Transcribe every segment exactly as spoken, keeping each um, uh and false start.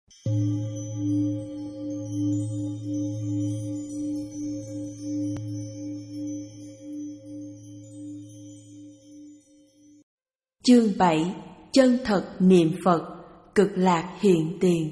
Chương bảy. Chân thật niệm Phật, cực lạc hiện tiền.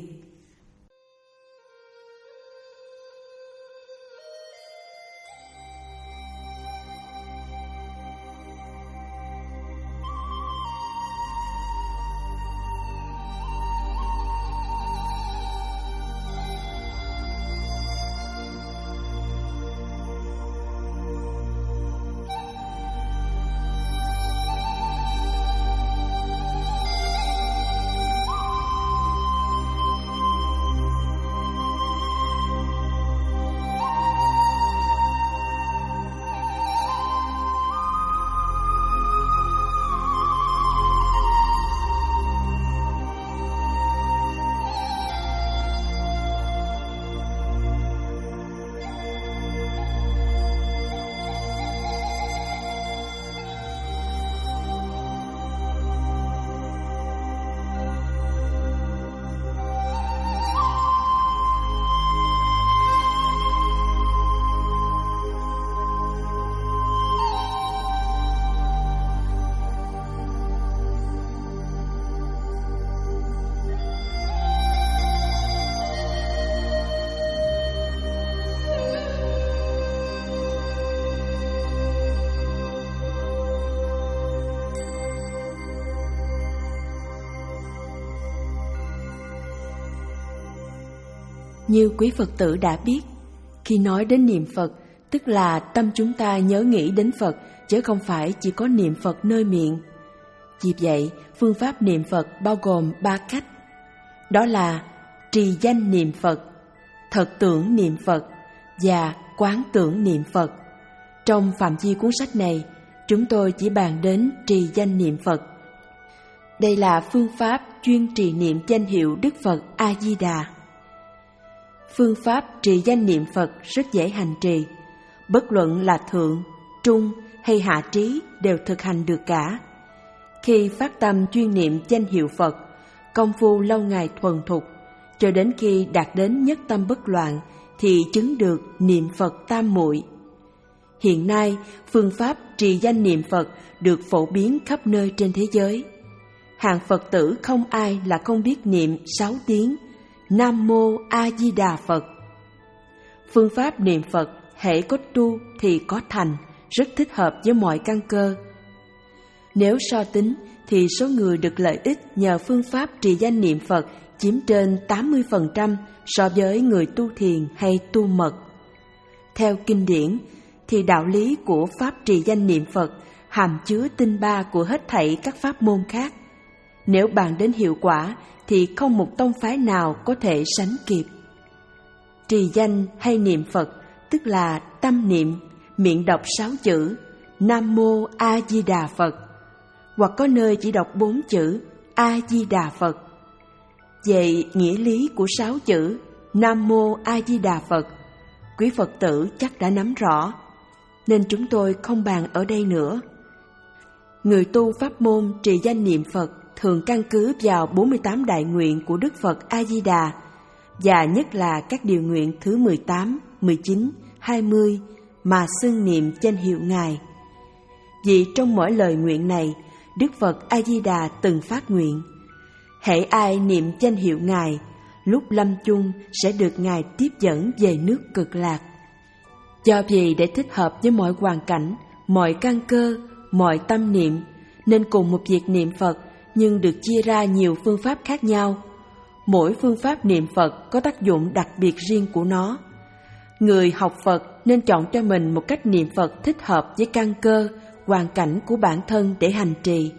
Như quý Phật tử đã biết, khi nói đến niệm Phật, tức là tâm chúng ta nhớ nghĩ đến Phật, chứ không phải chỉ có niệm Phật nơi miệng. Vì vậy, phương pháp niệm Phật bao gồm ba cách. Đó là trì danh niệm Phật, thật tưởng niệm Phật và quán tưởng niệm Phật. Trong phạm vi cuốn sách này, chúng tôi chỉ bàn đến trì danh niệm Phật. Đây là phương pháp chuyên trì niệm danh hiệu Đức Phật A-di-đà. Phương pháp trì danh niệm Phật rất dễ hành trì, bất luận là thượng, trung hay hạ trí đều thực hành được cả. Khi phát tâm chuyên niệm danh hiệu Phật, công phu lâu ngày thuần thục, cho đến khi đạt đến nhất tâm bất loạn thì chứng được niệm Phật tam muội. Hiện nay, phương pháp trì danh niệm Phật được phổ biến khắp nơi trên thế giới. Hàng Phật tử không ai là không biết niệm sáu tiếng Nam Mô A Di Đà Phật. Phương pháp niệm Phật hễ có tu thì có thành, rất thích hợp với mọi căn cơ. Nếu so tính thì số người được lợi ích nhờ phương pháp trì danh niệm Phật chiếm trên tám mươi phần trăm so với người tu thiền hay tu mật. Theo kinh điển thì đạo lý của pháp trì danh niệm Phật hàm chứa tinh ba của hết thảy các pháp môn khác. Nếu bàn đến hiệu quả thì không một tông phái nào có thể sánh kịp. Trì danh hay niệm Phật tức là tâm niệm, miệng đọc sáu chữ Nam Mô A Di Đà Phật, hoặc có nơi chỉ đọc bốn chữ A Di Đà Phật. Vậy nghĩa lý của sáu chữ Nam Mô A Di Đà Phật, quý Phật tử chắc đã nắm rõ, nên chúng tôi không bàn ở đây nữa. Người tu pháp môn trì danh niệm Phật thường căn cứ vào bốn mươi tám đại nguyện của Đức Phật A-di-đà, và nhất là các điều nguyện thứ mười tám, mười chín, hai mươi mà xưng niệm danh hiệu Ngài. Vì trong mỗi lời nguyện này, Đức Phật A-di-đà từng phát nguyện: hễ ai niệm danh hiệu Ngài, lúc lâm chung sẽ được Ngài tiếp dẫn về nước cực lạc. Do vì để thích hợp với mọi hoàn cảnh, mọi căn cơ, mọi tâm niệm, nên cùng một việc niệm Phật nhưng được chia ra nhiều phương pháp khác nhau. Mỗi phương pháp niệm Phật có tác dụng đặc biệt riêng của nó. Người học Phật nên chọn cho mình một cách niệm Phật thích hợp với căn cơ, hoàn cảnh của bản thân để hành trì.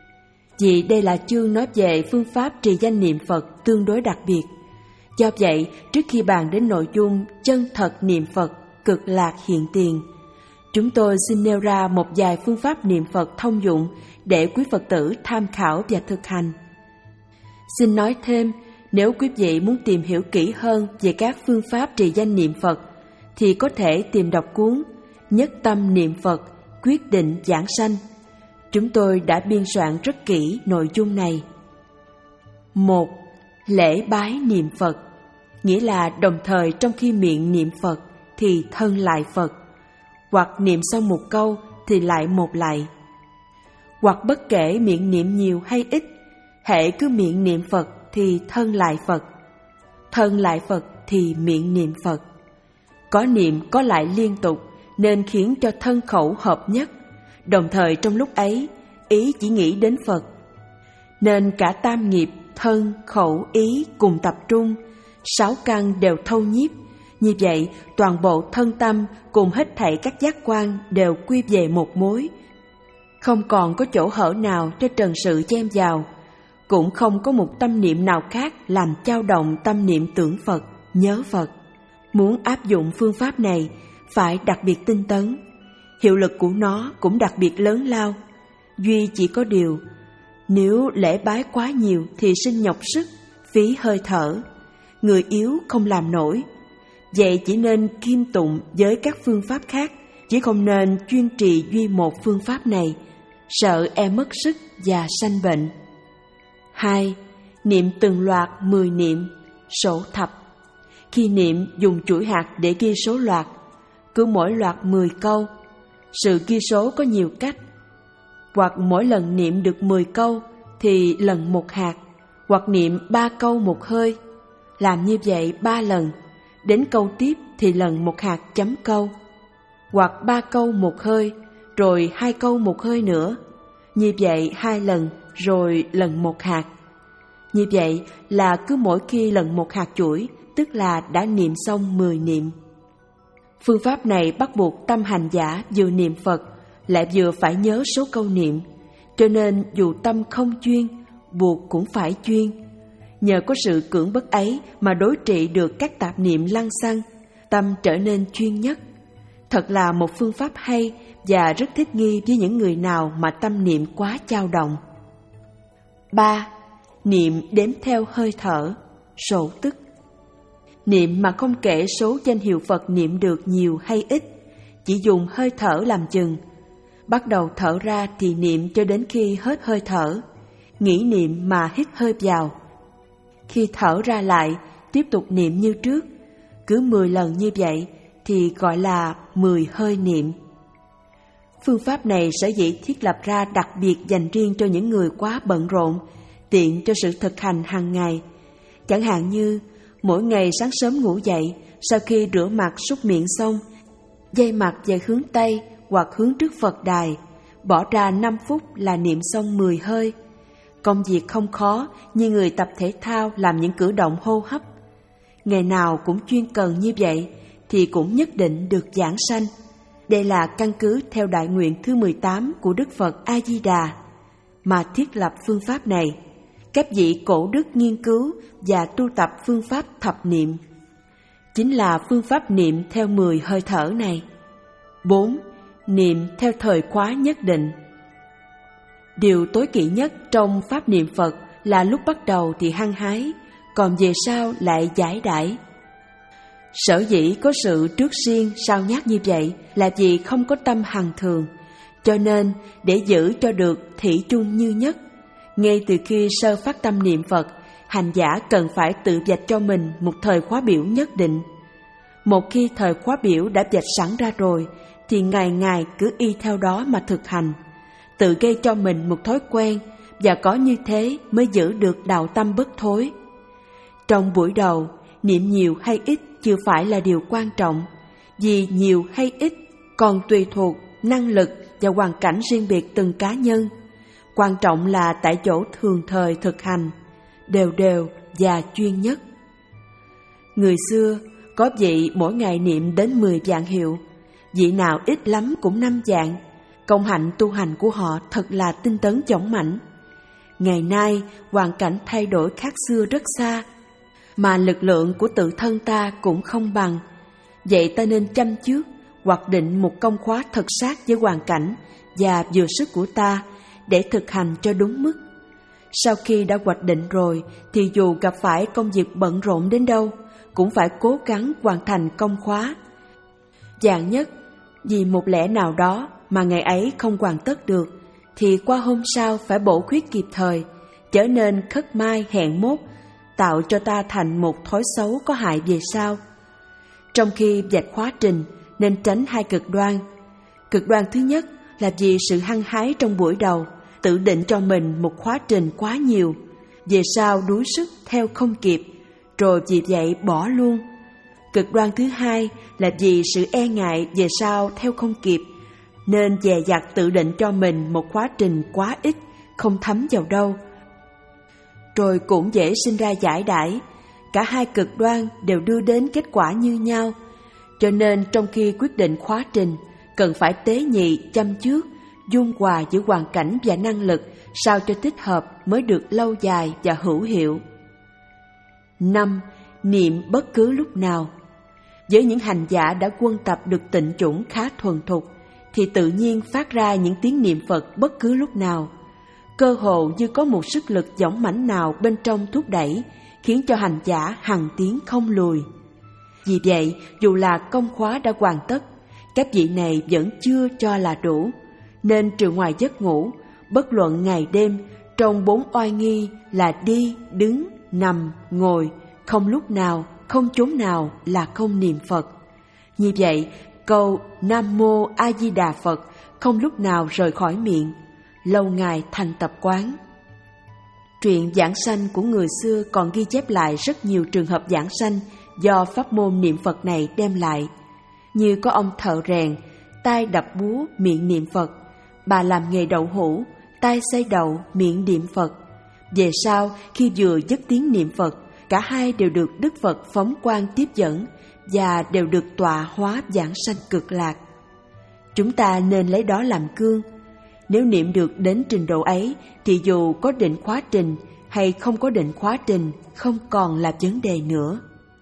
Vì đây là chương nói về phương pháp trì danh niệm Phật tương đối đặc biệt. Do vậy, trước khi bàn đến nội dung chân thật niệm Phật, cực lạc hiện tiền, chúng tôi xin nêu ra một vài phương pháp niệm Phật thông dụng để quý Phật tử tham khảo và thực hành. Xin nói thêm, nếu quý vị muốn tìm hiểu kỹ hơn về các phương pháp trì danh niệm Phật, thì có thể tìm đọc cuốn Nhất Tâm Niệm Phật, Quyết Định Giảng Sanh. Chúng tôi đã biên soạn rất kỹ nội dung này. một. Lễ bái niệm Phật nghĩa là đồng thời trong khi miệng niệm Phật thì thân lại Phật, hoặc niệm xong một câu thì lại một lạy, hoặc bất kể miệng niệm nhiều hay ít, hễ cứ miệng niệm Phật thì thân lại Phật, thân lại Phật thì miệng niệm Phật. Có niệm có lại liên tục nên khiến cho thân khẩu hợp nhất, đồng thời trong lúc ấy ý chỉ nghĩ đến Phật, nên cả tam nghiệp thân khẩu ý cùng tập trung, sáu căn đều thâu nhiếp. Như vậy toàn bộ thân tâm cùng hết thảy các giác quan đều quy về một mối, không còn có chỗ hở nào cho trần sự chen vào, cũng không có một tâm niệm nào khác làm dao động tâm niệm tưởng Phật, nhớ Phật. Muốn áp dụng phương pháp này phải đặc biệt tinh tấn, hiệu lực của nó cũng đặc biệt lớn lao. Duy chỉ có điều, nếu lễ bái quá nhiều thì sinh nhọc sức, phí hơi thở, người yếu không làm nổi. Vậy chỉ nên kiêm tụng với các phương pháp khác, chỉ không nên chuyên trì duy một phương pháp này, sợ e mất sức và sanh bệnh. Hai. Niệm từng loạt mười niệm, sổ thập. Khi niệm dùng chuỗi hạt để ghi số loạt, cứ mỗi loạt mười câu. Sự ghi số có nhiều cách, hoặc mỗi lần niệm được mười câu thì lần một hạt, hoặc niệm ba câu một hơi. Làm như vậy ba lần, đến câu tiếp thì lần một hạt chấm câu, hoặc ba câu một hơi, rồi hai câu một hơi nữa. Như vậy hai lần, rồi lần một hạt. Như vậy là cứ mỗi khi lần một hạt chuỗi, tức là đã niệm xong mười niệm. Phương pháp này bắt buộc tâm hành giả vừa niệm Phật, lại vừa phải nhớ số câu niệm, cho nên dù tâm không chuyên, buộc cũng phải chuyên. Nhờ có sự cưỡng bức ấy mà đối trị được các tạp niệm lăng xăng, tâm trở nên chuyên nhất. Thật là một phương pháp hay và rất thích nghi với những người nào mà tâm niệm quá dao động. Ba. Niệm đếm theo hơi thở, sổ tức. Niệm mà không kể số danh hiệu Phật niệm được nhiều hay ít, chỉ dùng hơi thở làm chừng. Bắt đầu thở ra thì niệm cho đến khi hết hơi thở, nghĩ niệm mà hít hơi vào. Khi thở ra lại, tiếp tục niệm như trước. Cứ mười lần như vậy thì gọi là mười hơi niệm. Phương pháp này sở dĩ thiết lập ra đặc biệt dành riêng cho những người quá bận rộn, tiện cho sự thực hành hàng ngày. Chẳng hạn như mỗi ngày sáng sớm ngủ dậy, sau khi rửa mặt súc miệng xong, dây mặt về hướng Tây hoặc hướng trước Phật đài, bỏ ra năm phút là niệm xong mười hơi. Công việc không khó như người tập thể thao làm những cử động hô hấp. Ngày nào cũng chuyên cần như vậy thì cũng nhất định được giảng sanh. Đây là căn cứ theo đại nguyện thứ mười tám của Đức Phật A-di-đà mà thiết lập phương pháp này. Các vị cổ đức nghiên cứu và tu tập phương pháp thập niệm, chính là phương pháp niệm theo mười hơi thở này. Bốn. Niệm theo thời khóa nhất định. Điều tối kỵ nhất trong pháp niệm Phật là lúc bắt đầu thì hăng hái, còn về sau lại giải đãi. Sở dĩ có sự trước siêng sao nhát như vậy là vì không có tâm hằng thường, cho nên để giữ cho được thủy chung như nhất, ngay từ khi sơ phát tâm niệm Phật, hành giả cần phải tự vạch cho mình một thời khóa biểu nhất định. Một khi thời khóa biểu đã vạch sẵn ra rồi, thì ngày ngày cứ y theo đó mà thực hành, tự gây cho mình một thói quen, và có như thế mới giữ được đạo tâm bất thối. Trong buổi đầu, niệm nhiều hay ít chưa phải là điều quan trọng, vì nhiều hay ít còn tùy thuộc năng lực và hoàn cảnh riêng biệt từng cá nhân. Quan trọng là tại chỗ thường thời thực hành, đều đều và chuyên nhất. Người xưa có vị mỗi ngày niệm đến mười vạn hiệu, vị nào ít lắm cũng năm vạn. Công hạnh tu hành của họ thật là tinh tấn chổng mãnh. Ngày nay hoàn cảnh thay đổi khác xưa rất xa, mà lực lượng của tự thân ta cũng không bằng. Vậy ta nên chăm trước, hoạch định một công khóa thật sát với hoàn cảnh và vừa sức của ta để thực hành cho đúng mức. Sau khi đã hoạch định rồi thì dù gặp phải công việc bận rộn đến đâu, cũng phải cố gắng hoàn thành công khóa. Vạn nhất vì một lẽ nào đó mà ngày ấy không hoàn tất được, thì qua hôm sau phải bổ khuyết kịp thời, trở nên khất mai hẹn mốt, tạo cho ta thành một thói xấu có hại về sau. Trong khi vạch khóa trình nên tránh hai cực đoan. Cực đoan thứ nhất là vì sự hăng hái trong buổi đầu, tự định cho mình một khóa trình quá nhiều, về sau đuối sức theo không kịp, rồi vì vậy bỏ luôn. Cực đoan thứ hai là vì sự e ngại về sau theo không kịp, nên dè dặt tự định cho mình một khóa trình quá ít, không thấm vào đâu. Rồi cũng dễ sinh ra giải đãi. Cả hai cực đoan đều đưa đến kết quả như nhau. Cho nên trong khi quyết định khóa trình, cần phải tế nhị, chăm trước, dung hòa giữa hoàn cảnh và năng lực sao cho thích hợp mới được lâu dài và hữu hiệu. năm. Niệm bất cứ lúc nào. Với những hành giả đã quân tập được tịnh chủng khá thuần thục, thì tự nhiên phát ra những tiếng niệm Phật bất cứ lúc nào. Cơ hồ như có một sức lực dõng mãnh nào bên trong thúc đẩy, khiến cho hành giả hằng tiến không lùi. Vì vậy, dù là công khóa đã hoàn tất, các vị này vẫn chưa cho là đủ, nên trừ ngoài giấc ngủ, bất luận ngày đêm, trong bốn oai nghi là đi, đứng, nằm, ngồi, không lúc nào, không chốn nào là không niệm Phật. Như vậy, câu Nam Mô A Di Đà Phật không lúc nào rời khỏi miệng, lâu ngày thành tập quán. Truyện giảng sanh của người xưa còn ghi chép lại rất nhiều trường hợp giảng sanh do pháp môn niệm Phật này đem lại, như có ông thợ rèn, tay đập búa, miệng niệm Phật; bà làm nghề đậu hũ, tay xay đậu, miệng niệm Phật. Về sau, khi vừa dứt tiếng niệm Phật, cả hai đều được Đức Phật phóng quang tiếp dẫn và đều được tọa hóa giảng sanh cực lạc. Chúng ta nên lấy đó làm gương. Nếu niệm được đến trình độ ấy, thì dù có định khóa trình hay không có định khóa trình, không còn là vấn đề nữa.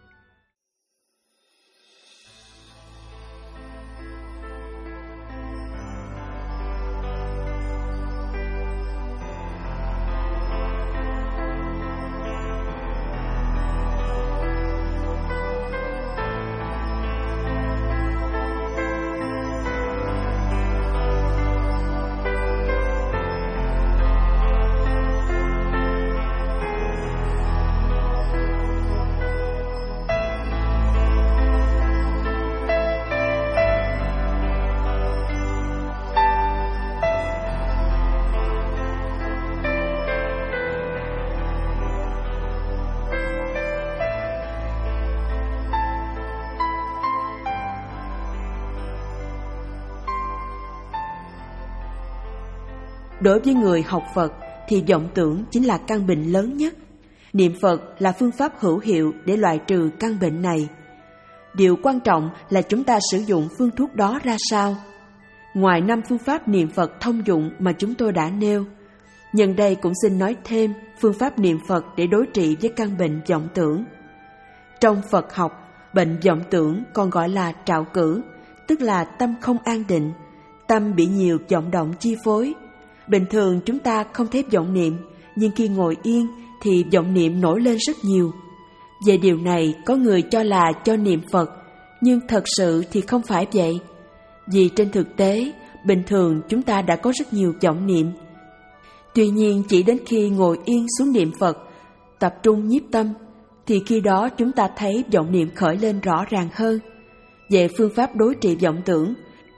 Đối với người học Phật thì vọng tưởng chính là căn bệnh lớn nhất. Niệm Phật là phương pháp hữu hiệu để loại trừ căn bệnh này. Điều quan trọng là chúng ta sử dụng phương thuốc đó ra sao. Ngoài năm phương pháp niệm Phật thông dụng mà chúng tôi đã nêu, nhân đây cũng xin nói thêm phương pháp niệm Phật để đối trị với căn bệnh vọng tưởng. Trong Phật học, bệnh vọng tưởng còn gọi là trạo cử, tức là tâm không an định, tâm bị nhiều vọng động chi phối. Bình thường chúng ta không thấy vọng niệm, nhưng khi ngồi yên thì vọng niệm nổi lên rất nhiều. Về điều này, có người cho là cho niệm Phật, nhưng thật sự thì không phải vậy. Vì trên thực tế, bình thường chúng ta đã có rất nhiều vọng niệm. Tuy nhiên, chỉ đến khi ngồi yên xuống niệm Phật, tập trung nhiếp tâm, thì khi đó chúng ta thấy vọng niệm khởi lên rõ ràng hơn. Về phương pháp đối trị vọng tưởng,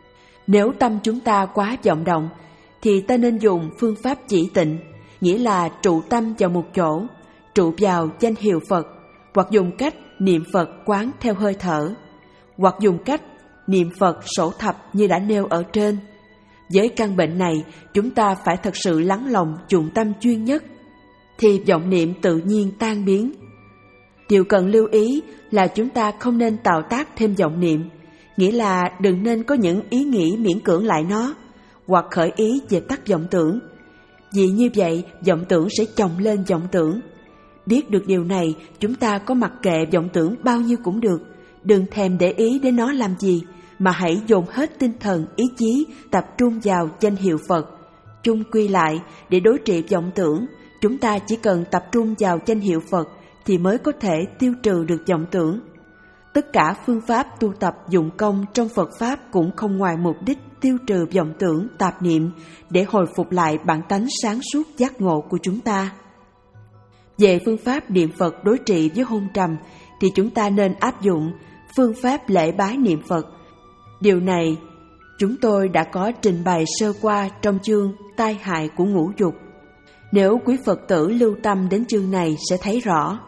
nếu tâm chúng ta quá vọng động, thì ta nên dùng phương pháp chỉ tịnh, nghĩa là trụ tâm vào một chỗ, trụ vào danh hiệu Phật, hoặc dùng cách niệm Phật quán theo hơi thở, hoặc dùng cách niệm Phật sổ thập như đã nêu ở trên. Với căn bệnh này, chúng ta phải thật sự lắng lòng dụng tâm chuyên nhất, thì vọng niệm tự nhiên tan biến. Điều cần lưu ý là chúng ta không nên tạo tác thêm vọng niệm, nghĩa là đừng nên có những ý nghĩ miễn cưỡng lại nó, hoặc khởi ý về tắt vọng tưởng. Vì như vậy, vọng tưởng sẽ chồng lên vọng tưởng. Biết được điều này, chúng ta có mặc kệ vọng tưởng bao nhiêu cũng được, đừng thèm để ý đến nó làm gì, mà hãy dồn hết tinh thần, ý chí, tập trung vào danh hiệu Phật. Chung quy lại, để đối trị vọng tưởng, chúng ta chỉ cần tập trung vào danh hiệu Phật thì mới có thể tiêu trừ được vọng tưởng. Tất cả phương pháp tu tập dụng công trong Phật Pháp cũng không ngoài mục đích tiêu trừ vọng tưởng, tạp niệm để hồi phục lại bản tánh sáng suốt giác ngộ của chúng ta. Về phương pháp niệm Phật đối trị với hôn trầm thì chúng ta nên áp dụng phương pháp lễ bái niệm Phật. Điều này chúng tôi đã có trình bày sơ qua trong chương Tai hại của ngũ dục. Nếu quý Phật tử lưu tâm đến chương này sẽ thấy rõ.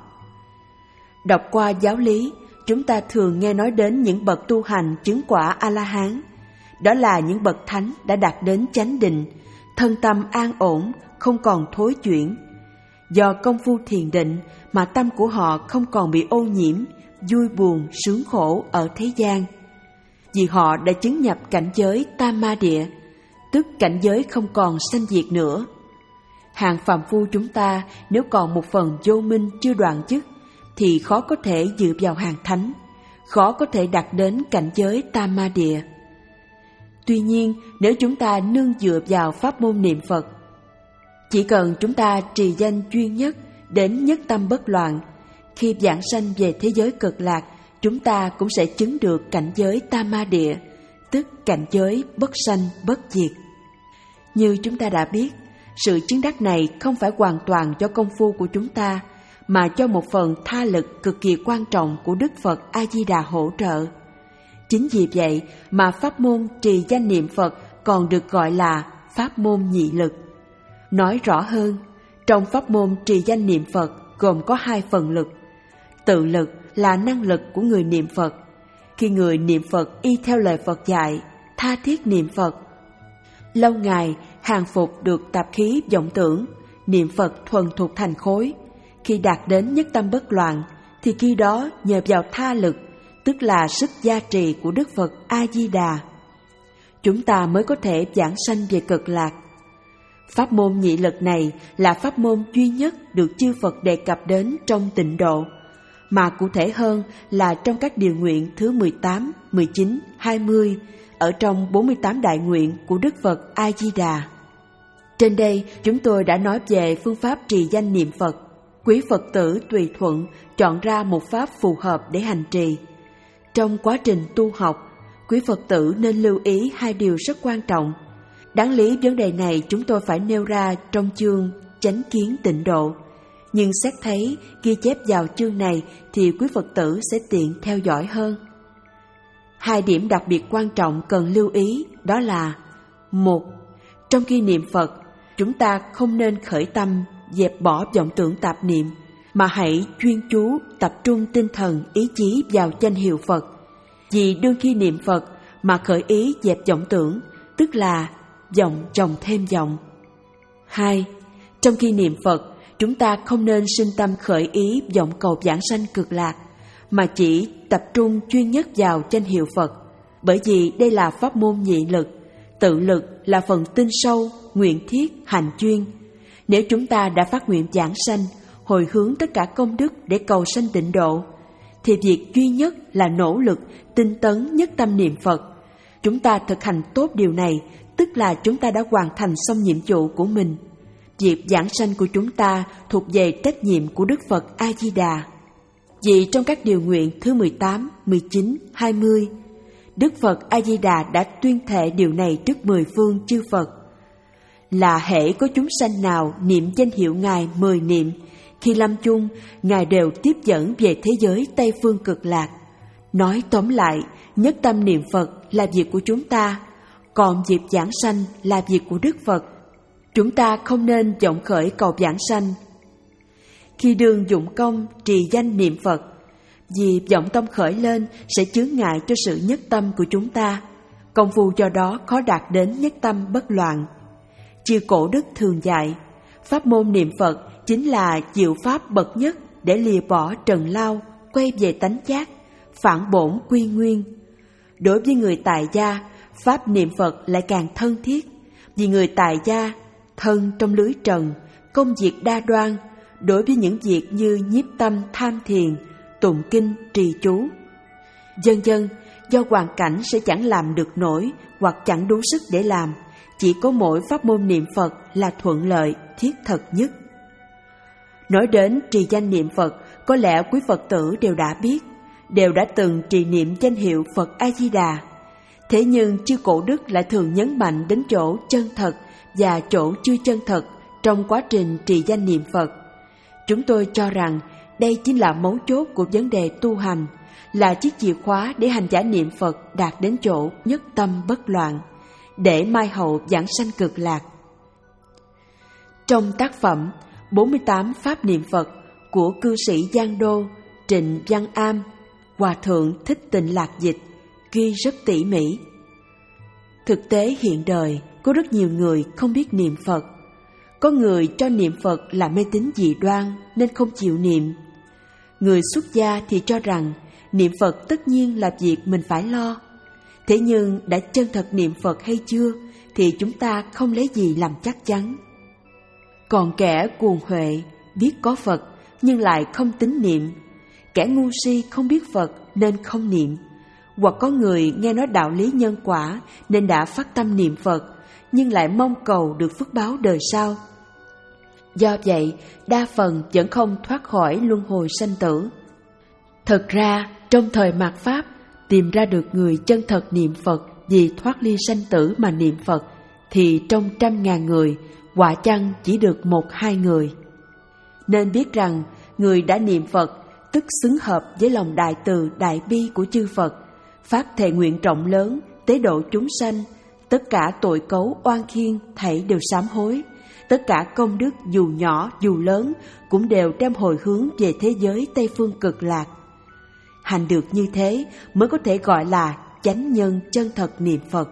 Đọc qua giáo lý, chúng ta thường nghe nói đến những bậc tu hành chứng quả A-la-hán. Đó là những bậc thánh đã đạt đến chánh định, thân tâm an ổn, không còn thối chuyển. Do công phu thiền định mà tâm của họ không còn bị ô nhiễm, vui buồn, sướng khổ ở thế gian. Vì họ đã chứng nhập cảnh giới tam ma địa, tức cảnh giới không còn sanh diệt nữa. Hàng phàm phu chúng ta nếu còn một phần vô minh chưa đoạn dứt thì khó có thể dự vào hàng thánh, khó có thể đạt đến cảnh giới tam ma địa. Tuy nhiên, nếu chúng ta nương dựa vào pháp môn niệm Phật, chỉ cần chúng ta trì danh duy nhất đến nhất tâm bất loạn, khi vãng sanh về thế giới cực lạc, chúng ta cũng sẽ chứng được cảnh giới tam ma địa, tức cảnh giới bất sanh bất diệt. Như chúng ta đã biết, sự chứng đắc này không phải hoàn toàn do công phu của chúng ta, mà cho một phần tha lực cực kỳ quan trọng của Đức Phật A-di-đà hỗ trợ. Chính vì vậy mà pháp môn trì danh niệm Phật còn được gọi là pháp môn nhị lực. Nói rõ hơn, trong pháp môn trì danh niệm Phật gồm có hai phần lực. Tự lực là năng lực của người niệm Phật. Khi người niệm Phật y theo lời Phật dạy, tha thiết niệm Phật, lâu ngày hàng phục được tạp khí vọng tưởng, niệm Phật thuần thục thành khối. Khi đạt đến nhất tâm bất loạn, thì khi đó nhờ vào tha lực, tức là sức gia trì của Đức Phật A-di-đà, chúng ta mới có thể vãng sanh về cực lạc. Pháp môn nhị lực này là pháp môn duy nhất được chư Phật đề cập đến trong tịnh độ, mà cụ thể hơn là trong các điều nguyện thứ mười tám, mười chín, hai mươi, ở trong bốn mươi tám đại nguyện của Đức Phật A-di-đà. Trên đây chúng tôi đã nói về phương pháp trì danh niệm Phật. Quý Phật tử tùy thuận chọn ra một pháp phù hợp để hành trì. Trong quá trình tu học, quý Phật tử nên lưu ý hai điều rất quan trọng. Đáng lý vấn đề này chúng tôi phải nêu ra trong chương Chánh kiến tịnh độ, nhưng xét thấy ghi chép vào chương này thì quý Phật tử sẽ tiện theo dõi hơn. Hai điểm đặc biệt quan trọng cần lưu ý đó là: một, trong khi niệm Phật, chúng ta không nên khởi tâm dẹp bỏ vọng tưởng tạp niệm, mà hãy chuyên chú tập trung tinh thần ý chí vào danh hiệu Phật. Vì đương khi niệm Phật mà khởi ý dẹp vọng tưởng, tức là vọng chồng thêm vọng. Hai, trong khi niệm Phật, chúng ta không nên sinh tâm khởi ý vọng cầu vãng sanh cực lạc, mà chỉ tập trung chuyên nhất vào danh hiệu Phật. Bởi vì đây là pháp môn nhị lực, tự lực là phần tinh sâu, nguyện thiết, hành chuyên. Nếu chúng ta đã phát nguyện vãng sanh, hồi hướng tất cả công đức để cầu sanh tịnh độ, thì việc duy nhất là nỗ lực tinh tấn nhất tâm niệm Phật. Chúng ta thực hành tốt điều này, tức là chúng ta đã hoàn thành xong nhiệm vụ của mình. Việc vãng sanh của chúng ta thuộc về trách nhiệm của Đức Phật A-di-đà. Vì trong các điều nguyện thứ mười tám, mười chín, hai mươi, Đức Phật A-di-đà đã tuyên thệ điều này trước mười phương chư Phật, là hễ có chúng sanh nào niệm danh hiệu Ngài mười niệm, khi lâm chung, Ngài đều tiếp dẫn về thế giới Tây Phương Cực Lạc. Nói tóm lại, nhất tâm niệm Phật là việc của chúng ta, còn việc vãng sanh là việc của Đức Phật. Chúng ta không nên vọng khởi cầu vãng sanh. Khi đương dụng công trì danh niệm Phật, vì vọng tâm khởi lên sẽ chướng ngại cho sự nhất tâm của chúng ta, công phu do đó khó đạt đến nhất tâm bất loạn. Chư cổ đức thường dạy, pháp môn niệm Phật chính là diệu pháp bậc nhất để lìa bỏ trần lao, quay về tánh giác, phản bổn quy nguyên. Đối với người tại gia, pháp niệm Phật lại càng thân thiết, vì người tại gia thân trong lưới trần, công việc đa đoan. Đối với những việc như nhiếp tâm tham thiền, tụng kinh, trì chú, vân vân, do hoàn cảnh sẽ chẳng làm được nổi hoặc chẳng đủ sức để làm, chỉ có mỗi pháp môn niệm Phật là thuận lợi, thiết thực nhất. Nói đến trì danh niệm Phật, có lẽ quý Phật tử đều đã biết, đều đã từng trì niệm danh hiệu Phật A-di-đà. Thế nhưng chư cổ đức lại thường nhấn mạnh đến chỗ chân thật và chỗ chưa chân thật trong quá trình trì danh niệm Phật. Chúng tôi cho rằng đây chính là mấu chốt của vấn đề tu hành, là chiếc chìa khóa để hành giả niệm Phật đạt đến chỗ nhất tâm bất loạn, để mai hậu vãng sanh cực lạc. Trong tác phẩm bốn mươi tám Pháp niệm Phật của cư sĩ Giang Đô, Trịnh Văn Am, Hòa thượng Thích Tịnh Lạc dịch ghi rất tỉ mỉ. Thực tế hiện đời có rất nhiều người không biết niệm Phật. Có người cho niệm Phật là mê tín dị đoan nên không chịu niệm. Người xuất gia thì cho rằng niệm Phật tất nhiên là việc mình phải lo. Thế nhưng đã chân thật niệm Phật hay chưa thì chúng ta không lấy gì làm chắc chắn. Còn kẻ cuồng huệ biết có Phật nhưng lại không tín niệm, kẻ ngu si không biết Phật nên không niệm, hoặc có người nghe nói đạo lý nhân quả nên đã phát tâm niệm Phật nhưng lại mong cầu được phước báo đời sau. Do vậy, đa phần vẫn không thoát khỏi luân hồi sanh tử. Thật ra, trong thời mạt Pháp, tìm ra được người chân thật niệm Phật vì thoát ly sanh tử mà niệm Phật, thì trong trăm ngàn người, quả chăng chỉ được một hai người. Nên biết rằng, người đã niệm Phật, tức xứng hợp với lòng đại từ đại bi của chư Phật, phát thệ nguyện rộng lớn, tế độ chúng sanh, tất cả tội cấu oan khiên thảy đều sám hối, tất cả công đức dù nhỏ dù lớn cũng đều đem hồi hướng về thế giới Tây Phương Cực Lạc. Hành được như thế mới có thể gọi là chánh nhân chân thật niệm Phật.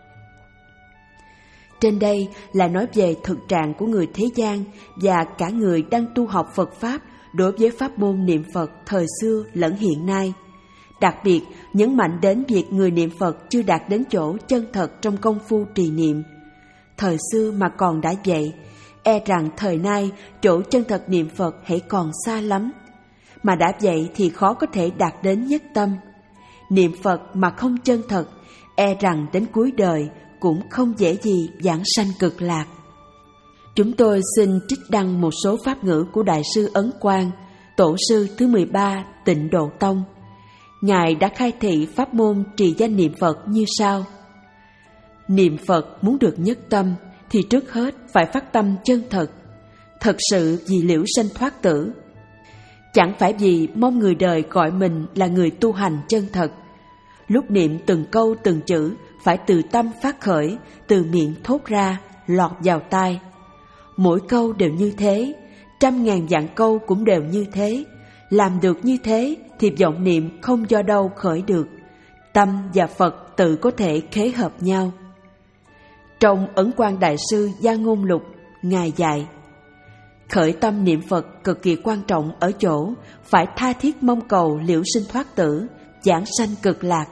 Trên đây là nói về thực trạng của người thế gian và cả người đang tu học Phật Pháp đối với pháp môn niệm Phật thời xưa lẫn hiện nay. Đặc biệt nhấn mạnh đến việc người niệm Phật chưa đạt đến chỗ chân thật trong công phu trì niệm. Thời xưa mà còn đã vậy, e rằng thời nay chỗ chân thật niệm Phật hãy còn xa lắm. Mà đã vậy thì khó có thể đạt đến nhất tâm. Niệm Phật mà không chân thật, e rằng đến cuối đời cũng không dễ gì vãng sanh cực lạc. Chúng tôi xin trích đăng một số pháp ngữ của Đại sư Ấn Quang, tổ sư thứ mười ba Tịnh Độ Tông. Ngài đã khai thị pháp môn trì danh niệm Phật như sau. Niệm Phật muốn được nhất tâm thì trước hết phải phát tâm chân thật, thật sự vì liễu sanh thoát tử. Chẳng phải vì mong người đời gọi mình là người tu hành chân thật. Lúc niệm từng câu từng chữ phải từ tâm phát khởi, từ miệng thốt ra, lọt vào tai. Mỗi câu đều như thế, trăm ngàn vạn câu cũng đều như thế. Làm được như thế thì vọng niệm không do đâu khởi được. Tâm và Phật tự có thể khế hợp nhau. Trong Ấn Quang Đại sư Gia Ngôn Lục, Ngài dạy, khởi tâm niệm Phật cực kỳ quan trọng ở chỗ phải tha thiết mong cầu liễu sinh thoát tử, vãng sanh cực lạc.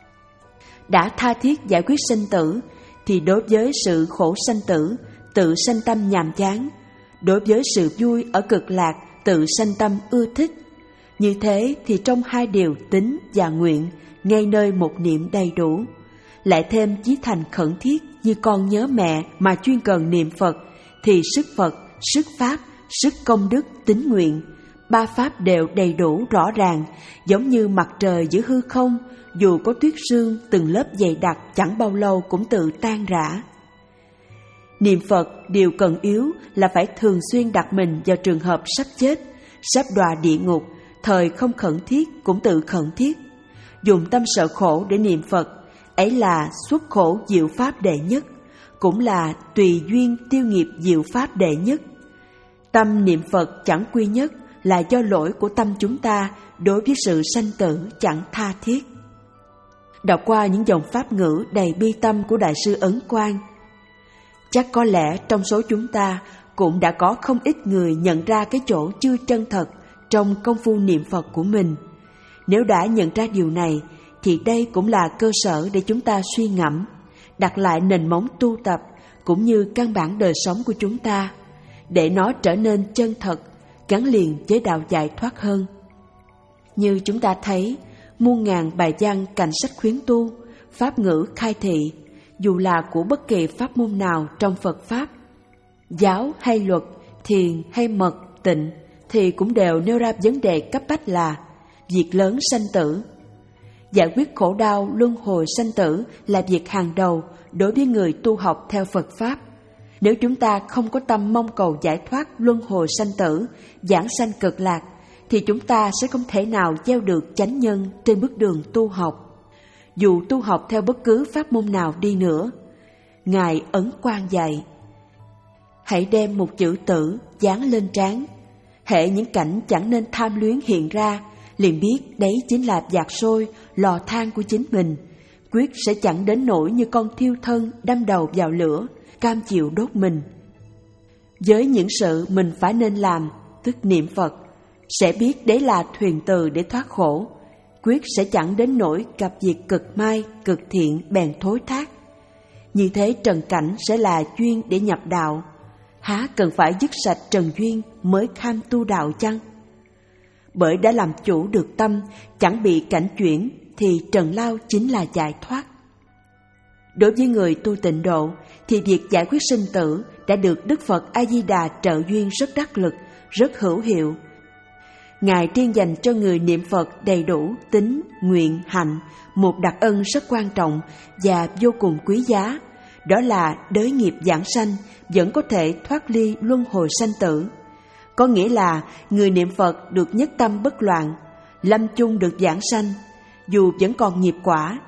Đã tha thiết giải quyết sinh tử thì đối với sự khổ sanh tử tự sanh tâm nhàm chán, đối với sự vui ở cực lạc tự sanh tâm ưa thích. Như thế thì trong hai điều tín và nguyện ngay nơi một niệm đầy đủ, lại thêm chí thành khẩn thiết như con nhớ mẹ mà chuyên cần niệm Phật, thì sức Phật, sức Pháp, sức công đức, tín nguyện, ba pháp đều đầy đủ rõ ràng, giống như mặt trời giữa hư không, dù có tuyết sương từng lớp dày đặc chẳng bao lâu cũng tự tan rã. Niệm Phật điều cần yếu là phải thường xuyên đặt mình vào trường hợp sắp chết, sắp đọa địa ngục, thời không khẩn thiết cũng tự khẩn thiết. Dùng tâm sợ khổ để niệm Phật, ấy là xuất khổ diệu pháp đệ nhất, cũng là tùy duyên tiêu nghiệp diệu pháp đệ nhất. Tâm niệm Phật chẳng quy nhất là do lỗi của tâm chúng ta đối với sự sanh tử chẳng tha thiết. Đọc qua những dòng pháp ngữ đầy bi tâm của Đại sư Ấn Quang, chắc có lẽ trong số chúng ta cũng đã có không ít người nhận ra cái chỗ chưa chân thật trong công phu niệm Phật của mình. Nếu đã nhận ra điều này, thì đây cũng là cơ sở để chúng ta suy ngẫm, đặt lại nền móng tu tập cũng như căn bản đời sống của chúng ta, để nó trở nên chân thật, gắn liền với đạo giải thoát hơn. Như chúng ta thấy, muôn ngàn bài văn cạnh sách khuyến tu, pháp ngữ khai thị, dù là của bất kỳ pháp môn nào trong Phật Pháp, giáo hay luật, thiền hay mật, tịnh, thì cũng đều nêu ra vấn đề cấp bách là việc lớn sanh tử. Giải quyết khổ đau luân hồi sanh tử là việc hàng đầu đối với người tu học theo Phật Pháp. Nếu chúng ta không có tâm mong cầu giải thoát luân hồi sanh tử, giảng sanh cực lạc, thì chúng ta sẽ không thể nào gieo được chánh nhân trên bước đường tu học. Dù tu học theo bất cứ pháp môn nào đi nữa, Ngài Ấn Quang dạy: hãy đem một chữ tử dán lên trán. Hễ những cảnh chẳng nên tham luyến hiện ra, liền biết đấy chính là dạt sôi, lò than của chính mình. Quyết sẽ chẳng đến nỗi như con thiêu thân đâm đầu vào lửa, cam chịu đốt mình. Với những sự mình phải nên làm, tức niệm Phật, sẽ biết đấy là thuyền từ để thoát khổ. Quyết sẽ chẳng đến nỗi gặp việc cực mai, cực thiện bèn thối thác. Như thế trần cảnh sẽ là duyên để nhập đạo. Há cần phải dứt sạch trần duyên mới kham tu đạo chăng? Bởi đã làm chủ được tâm, chẳng bị cảnh chuyển, thì trần lao chính là giải thoát. Đối với người tu tịnh độ, thì việc giải quyết sinh tử đã được Đức Phật A-di-đà trợ duyên rất đắc lực, rất hữu hiệu. Ngài riêng dành cho người niệm Phật đầy đủ tín, nguyện, hạnh một đặc ân rất quan trọng và vô cùng quý giá, đó là đới nghiệp giảng sanh vẫn có thể thoát ly luân hồi sanh tử. Có nghĩa là người niệm Phật được nhất tâm bất loạn, lâm chung được giảng sanh, dù vẫn còn nghiệp quả.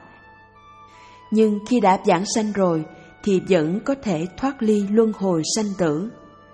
Nhưng khi đã giảng sanh rồi thì vẫn có thể thoát ly luân hồi sanh tử.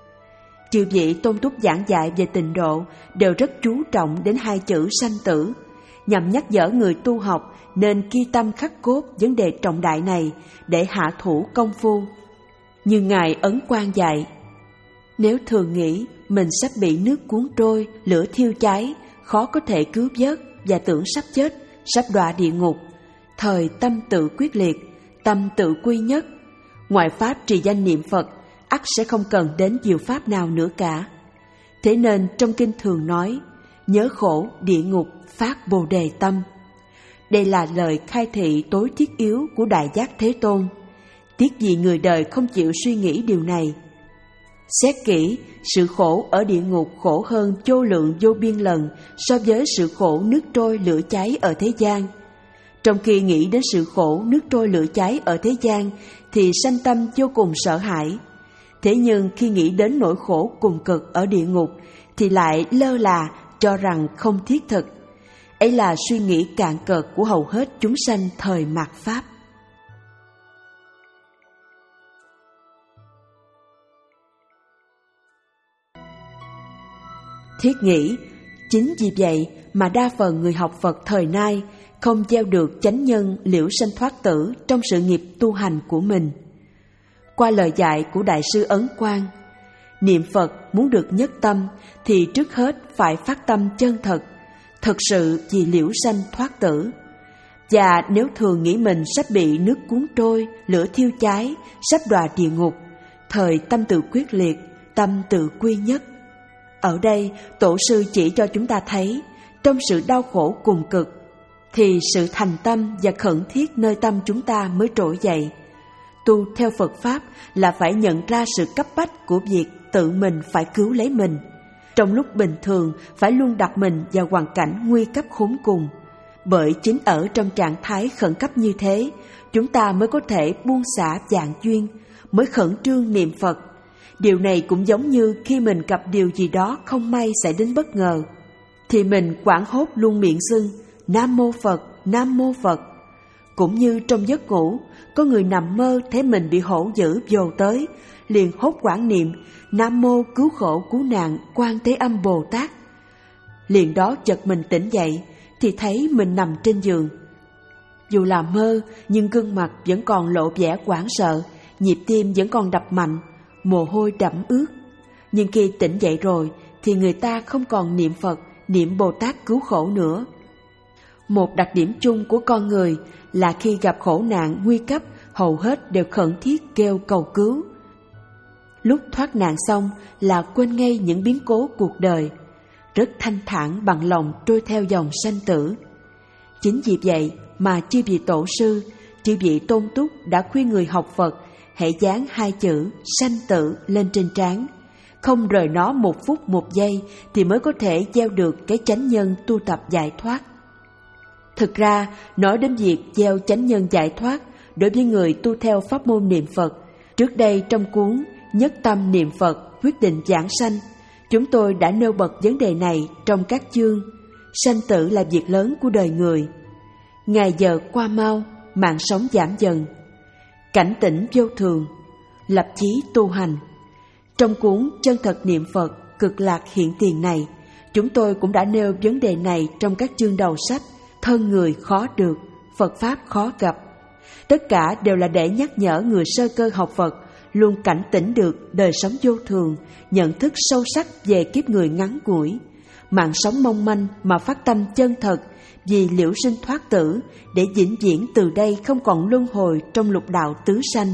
Chư vị tôn túc giảng dạy về tịnh độ đều rất chú trọng đến hai chữ sanh tử, nhằm nhắc nhở người tu học nên ghi tâm khắc cốt vấn đề trọng đại này để hạ thủ công phu. Như Ngài Ấn Quang dạy: nếu thường nghĩ mình sắp bị nước cuốn trôi, lửa thiêu cháy, khó có thể cứu vớt và tưởng sắp chết, sắp đọa địa ngục, thời tâm tự quyết liệt, tâm tự quy nhất, ngoại pháp trì danh niệm Phật ắt sẽ không cần đến diệu pháp nào nữa cả. Thế nên trong kinh thường nói: nhớ khổ địa ngục phát bồ đề tâm. Đây là lời khai thị tối thiết yếu của Đại Giác Thế Tôn. Tiếc gì người đời không chịu suy nghĩ điều này. Xét kỹ, sự khổ ở địa ngục khổ hơn vô lượng vô biên lần so với sự khổ nước trôi lửa cháy ở thế gian. Trong khi nghĩ đến sự khổ nước trôi lửa cháy ở thế gian thì sanh tâm vô cùng sợ hãi. Thế nhưng khi nghĩ đến nỗi khổ cùng cực ở địa ngục thì lại lơ là, cho rằng không thiết thực. Ấy là suy nghĩ cạn cợt của hầu hết chúng sanh thời mạt Pháp. Thiết nghĩ, chính vì vậy mà đa phần người học Phật thời nay không gieo được chánh nhân liễu sanh thoát tử trong sự nghiệp tu hành của mình. Qua lời dạy của Đại sư Ấn Quang, niệm Phật muốn được nhất tâm thì trước hết phải phát tâm chân thật, thật sự vì liễu sanh thoát tử. Và nếu thường nghĩ mình sắp bị nước cuốn trôi, lửa thiêu cháy, sắp đọa địa ngục, thời tâm tự quyết liệt, tâm tự quy nhất. Ở đây, Tổ sư chỉ cho chúng ta thấy, trong sự đau khổ cùng cực, thì sự thành tâm và khẩn thiết nơi tâm chúng ta mới trỗi dậy. Tu theo Phật Pháp là phải nhận ra sự cấp bách của việc tự mình phải cứu lấy mình. Trong lúc bình thường phải luôn đặt mình vào hoàn cảnh nguy cấp khốn cùng. Bởi chính ở trong trạng thái khẩn cấp như thế, chúng ta mới có thể buông xả vạn duyên, mới khẩn trương niệm Phật. Điều này cũng giống như khi mình gặp điều gì đó không may xảy đến bất ngờ, thì mình hoảng hốt luôn miệng xưng Nam Mô Phật, Nam Mô Phật. Cũng như trong giấc ngủ, có người nằm mơ thấy mình bị hổ dữ vồ tới, liền hốt hoảng niệm Nam Mô cứu khổ cứu nạn Quan Thế Âm Bồ Tát. Liền đó chợt mình tỉnh dậy thì thấy mình nằm trên giường. Dù là mơ nhưng gương mặt vẫn còn lộ vẻ hoảng sợ, nhịp tim vẫn còn đập mạnh, mồ hôi đẫm ướt. Nhưng khi tỉnh dậy rồi thì người ta không còn niệm Phật, niệm Bồ Tát cứu khổ nữa. Một đặc điểm chung của con người là khi gặp khổ nạn nguy cấp, hầu hết đều khẩn thiết kêu cầu cứu. Lúc thoát nạn xong là quên ngay những biến cố cuộc đời, rất thanh thản bằng lòng trôi theo dòng sanh tử. Chính vì vậy mà chư vị tổ sư, chư vị tôn túc đã khuyên người học Phật hãy dán hai chữ sanh tử lên trên trán, không rời nó một phút một giây thì mới có thể gieo được cái chánh nhân tu tập giải thoát. Thực ra, nói đến việc gieo chánh nhân giải thoát đối với người tu theo pháp môn niệm Phật, trước đây trong cuốn nhất tâm niệm Phật quyết định giảng sanh, chúng tôi đã nêu bật vấn đề này trong các chương Sanh tử là việc lớn của đời người, Ngày giờ qua mau, mạng sống giảm dần, Cảnh tỉnh vô thường, Lập chí tu hành. Trong cuốn Chân thật niệm Phật cực lạc hiện tiền này, chúng tôi cũng đã nêu vấn đề này trong các chương đầu sách Thân người khó được, Phật Pháp khó gặp. Tất cả đều là để nhắc nhở người sơ cơ học Phật luôn cảnh tỉnh được đời sống vô thường, nhận thức sâu sắc về kiếp người ngắn ngủi, mạng sống mong manh mà phát tâm chân thật vì liễu sinh thoát tử, để vĩnh viễn từ đây không còn luân hồi trong lục đạo tứ sanh.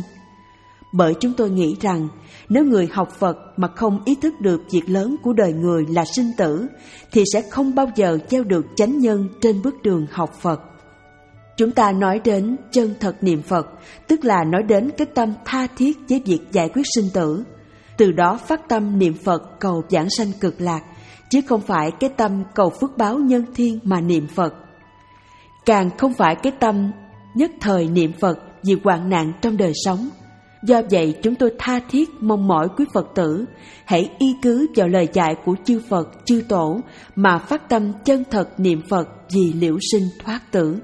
Bởi chúng tôi nghĩ rằng nếu người học Phật mà không ý thức được việc lớn của đời người là sinh tử, thì sẽ không bao giờ gieo được chánh nhân trên bước đường học Phật. Chúng ta nói đến chân thật niệm Phật, tức là nói đến cái tâm tha thiết với việc giải quyết sinh tử, từ đó phát tâm niệm Phật cầu giảng sanh cực lạc, chứ không phải cái tâm cầu phước báo nhân thiên mà niệm Phật. Càng không phải cái tâm nhất thời niệm Phật vì hoạn nạn trong đời sống. Do vậy chúng tôi tha thiết mong mỏi quý Phật tử hãy y cứ vào lời dạy của chư Phật, chư Tổ mà phát tâm chân thật niệm Phật vì liễu sinh thoát tử.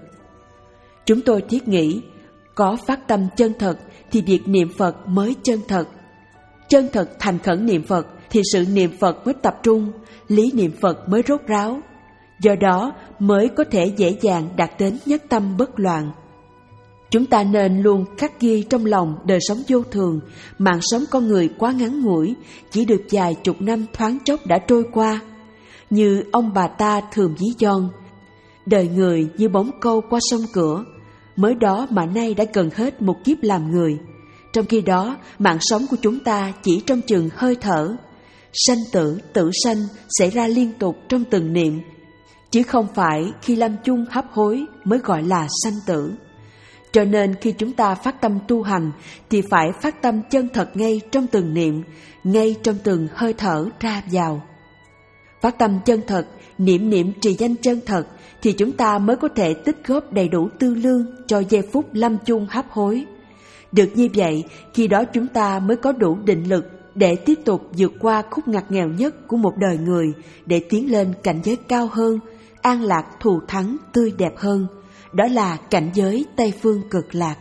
Chúng tôi thiết nghĩ, có phát tâm chân thật thì việc niệm Phật mới chân thật. Chân thật thành khẩn niệm Phật thì sự niệm Phật mới tập trung, lý niệm Phật mới rốt ráo. Do đó mới có thể dễ dàng đạt đến nhất tâm bất loạn. Chúng ta nên luôn khắc ghi trong lòng đời sống vô thường, mạng sống con người quá ngắn ngủi, chỉ được vài chục năm thoáng chốc đã trôi qua. Như ông bà ta thường ví von, đời người như bóng câu qua sông cửa, mới đó mà nay đã gần hết một kiếp làm người. Trong khi đó, mạng sống của chúng ta chỉ trong chừng hơi thở. Sanh tử, tử sanh xảy ra liên tục trong từng niệm, chứ không phải khi lâm chung hấp hối mới gọi là sanh tử. Cho nên khi chúng ta phát tâm tu hành thì phải phát tâm chân thật ngay trong từng niệm, ngay trong từng hơi thở ra vào. Phát tâm chân thật, niệm niệm trì danh chân thật thì chúng ta mới có thể tích góp đầy đủ tư lương cho giây phút lâm chung hấp hối. Được như vậy, khi đó chúng ta mới có đủ định lực để tiếp tục vượt qua khúc ngặt nghèo nhất của một đời người, để tiến lên cảnh giới cao hơn, an lạc thù thắng tươi đẹp hơn. Đó là cảnh giới Tây Phương Cực Lạc.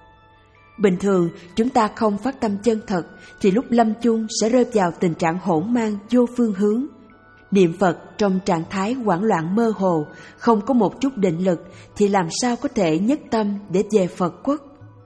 Bình thường chúng ta không phát tâm chân thật thì lúc lâm chung sẽ rơi vào tình trạng hỗn mang vô phương hướng. Niệm Phật trong trạng thái hoảng loạn mơ hồ, không có một chút định lực thì làm sao có thể nhất tâm để về Phật quốc.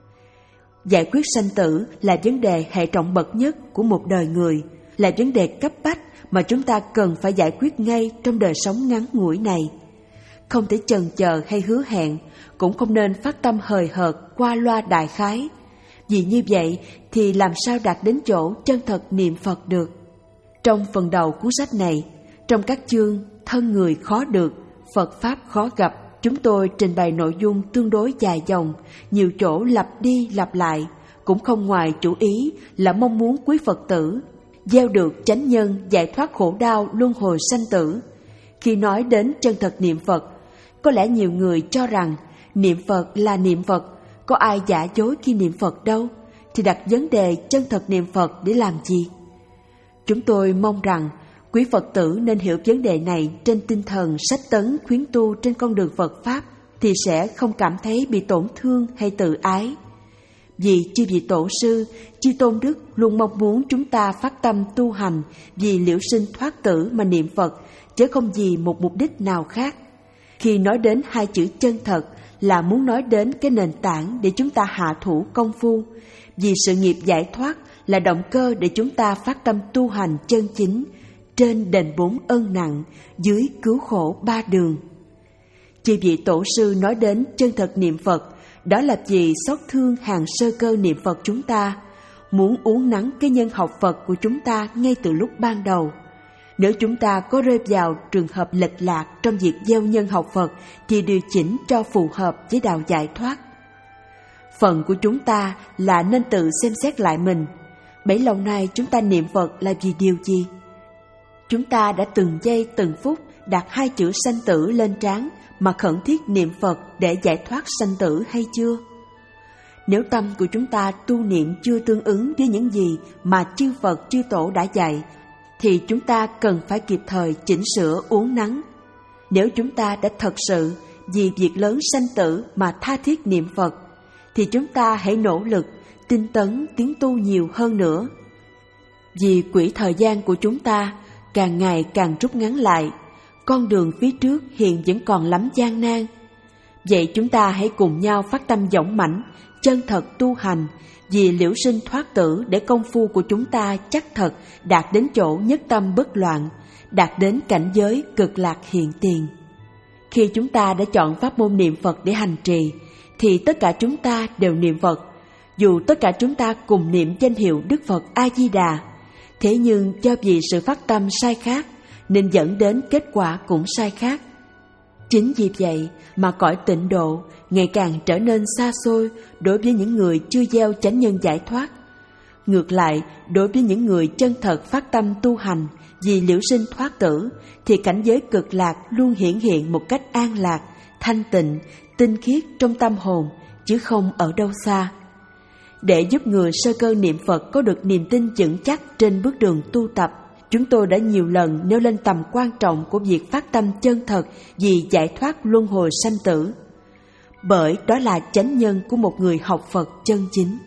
Giải quyết sanh tử là vấn đề hệ trọng bậc nhất của một đời người, là vấn đề cấp bách mà chúng ta cần phải giải quyết ngay trong đời sống ngắn ngủi này. Không thể chần chờ hay hứa hẹn, cũng không nên phát tâm hời hợt qua loa đại khái. Vì như vậy thì làm sao đạt đến chỗ chân thật niệm Phật được. Trong phần đầu cuốn sách này, trong các chương Thân người khó được, Phật Pháp khó gặp, chúng tôi trình bày nội dung tương đối dài dòng, nhiều chỗ lặp đi lặp lại, cũng không ngoài chủ ý là mong muốn quý Phật tử gieo được chánh nhân giải thoát khổ đau luân hồi sanh tử. Khi nói đến chân thật niệm Phật, có lẽ nhiều người cho rằng niệm Phật là niệm Phật, có ai giả dối khi niệm Phật đâu, thì đặt vấn đề chân thật niệm Phật để làm gì? Chúng tôi mong rằng quý Phật tử nên hiểu vấn đề này trên tinh thần sách tấn khuyến tu trên con đường Phật Pháp, thì sẽ không cảm thấy bị tổn thương hay tự ái. Vì chư vị tổ sư, chư tôn đức luôn mong muốn chúng ta phát tâm tu hành vì liễu sinh thoát tử mà niệm Phật, chứ không vì một mục đích nào khác. Khi nói đến hai chữ chân thật là muốn nói đến cái nền tảng để chúng ta hạ thủ công phu, vì sự nghiệp giải thoát là động cơ để chúng ta phát tâm tu hành chân chính, trên đền bốn ân nặng, dưới cứu khổ ba đường. Chư vị tổ sư nói đến chân thật niệm Phật, đó là vì xót thương hàng sơ cơ niệm Phật chúng ta, muốn uốn nắn cái nhân học Phật của chúng ta ngay từ lúc ban đầu. Nếu chúng ta có rơi vào trường hợp lệch lạc trong việc gieo nhân học Phật thì điều chỉnh cho phù hợp với đạo giải thoát. Phần của chúng ta là nên tự xem xét lại mình. Bấy lâu nay chúng ta niệm Phật là vì điều gì? Chúng ta đã từng giây từng phút đặt hai chữ sanh tử lên trán mà khẩn thiết niệm Phật để giải thoát sanh tử hay chưa? Nếu tâm của chúng ta tu niệm chưa tương ứng với những gì mà chư Phật chư Tổ đã dạy, thì chúng ta cần phải kịp thời chỉnh sửa uốn nắn. Nếu chúng ta đã thật sự vì việc lớn sanh tử mà tha thiết niệm Phật, thì chúng ta hãy nỗ lực, tinh tấn tiến tu nhiều hơn nữa. Vì quỹ thời gian của chúng ta càng ngày càng rút ngắn lại, con đường phía trước hiện vẫn còn lắm gian nan. Vậy chúng ta hãy cùng nhau phát tâm dũng mãnh, chân thật tu hành, vì liễu sinh thoát tử, để công phu của chúng ta chắc thật đạt đến chỗ nhất tâm bất loạn, đạt đến cảnh giới cực lạc hiện tiền. Khi chúng ta đã chọn pháp môn niệm Phật để hành trì, thì tất cả chúng ta đều niệm Phật. Dù tất cả chúng ta cùng niệm danh hiệu Đức Phật A-di-đà, thế nhưng do vì sự phát tâm sai khác nên dẫn đến kết quả cũng sai khác. Chính vì vậy mà cõi tịnh độ ngày càng trở nên xa xôi đối với những người chưa gieo chánh nhân giải thoát. Ngược lại, đối với những người chân thật phát tâm tu hành vì liễu sinh thoát tử, thì cảnh giới cực lạc luôn hiển hiện một cách an lạc, thanh tịnh, tinh khiết trong tâm hồn, chứ không ở đâu xa. Để giúp người sơ cơ niệm Phật có được niềm tin vững chắc trên bước đường tu tập, chúng tôi đã nhiều lần nêu lên tầm quan trọng của việc phát tâm chân thật vì giải thoát luân hồi sanh tử. Bởi đó là chánh nhân của một người học Phật chân chính.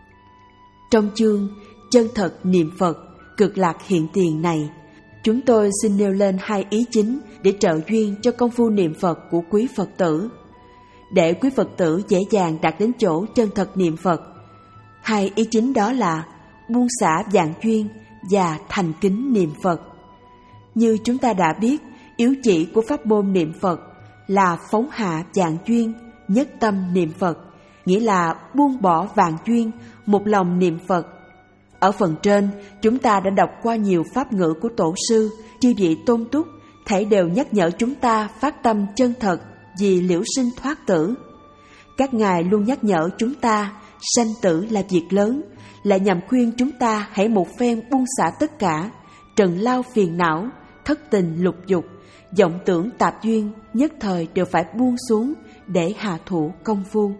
Trong chương chân thật niệm Phật, cực lạc hiện tiền này, chúng tôi xin nêu lên hai ý chính để trợ duyên cho công phu niệm Phật của quý Phật tử. Để quý Phật tử dễ dàng đạt đến chỗ chân thật niệm Phật, hai ý chính đó là buông xả vạn duyên và thành kính niệm Phật. Như chúng ta đã biết, yếu chỉ của pháp môn niệm Phật là phóng hạ vạn duyên, nhất tâm niệm Phật, nghĩa là buông bỏ vạn duyên, một lòng niệm Phật. Ở phần trên, chúng ta đã đọc qua nhiều pháp ngữ của Tổ sư, chư vị tôn túc, thảy đều nhắc nhở chúng ta phát tâm chân thật vì liễu sinh thoát tử. Các ngài luôn nhắc nhở chúng ta, sanh tử là việc lớn, là nhằm khuyên chúng ta hãy một phen buông xả tất cả, trần lao phiền não, thất tình lục dục, vọng tưởng tạp duyên, nhất thời đều phải buông xuống để hạ thủ công phu.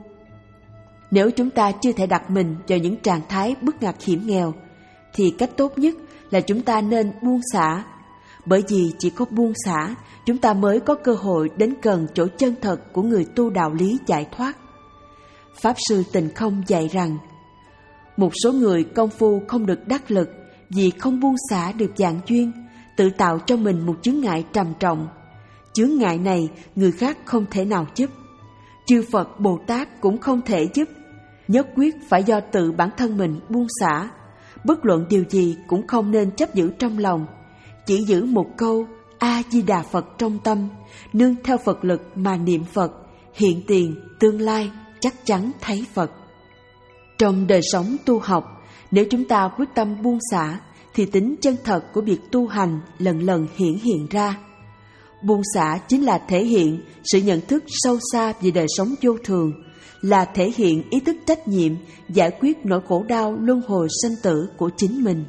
Nếu chúng ta chưa thể đặt mình vào những trạng thái bức ngặt hiểm nghèo, thì cách tốt nhất là chúng ta nên buông xả. Bởi vì chỉ có buông xả, chúng ta mới có cơ hội đến gần chỗ chân thật của người tu đạo lý giải thoát. Pháp Sư Tịnh Không dạy rằng, một số người công phu không được đắc lực vì không buông xả được vạn duyên, tự tạo cho mình một chướng ngại trầm trọng. Chướng ngại này người khác không thể nào giúp, chư Phật Bồ Tát cũng không thể giúp, nhất quyết phải do tự bản thân mình buông xả. Bất luận điều gì cũng không nên chấp giữ trong lòng, chỉ giữ một câu A-di-đà Phật trong tâm, nương theo Phật lực mà niệm Phật, hiện tiền, tương lai chắc chắn thấy Phật. Trong đời sống tu học, nếu chúng ta quyết tâm buông xả, thì tính chân thật của việc tu hành lần lần hiển hiện ra. Buông xả chính là thể hiện sự nhận thức sâu xa về đời sống vô thường, là thể hiện ý thức trách nhiệm giải quyết nỗi khổ đau luân hồi sanh tử của chính mình.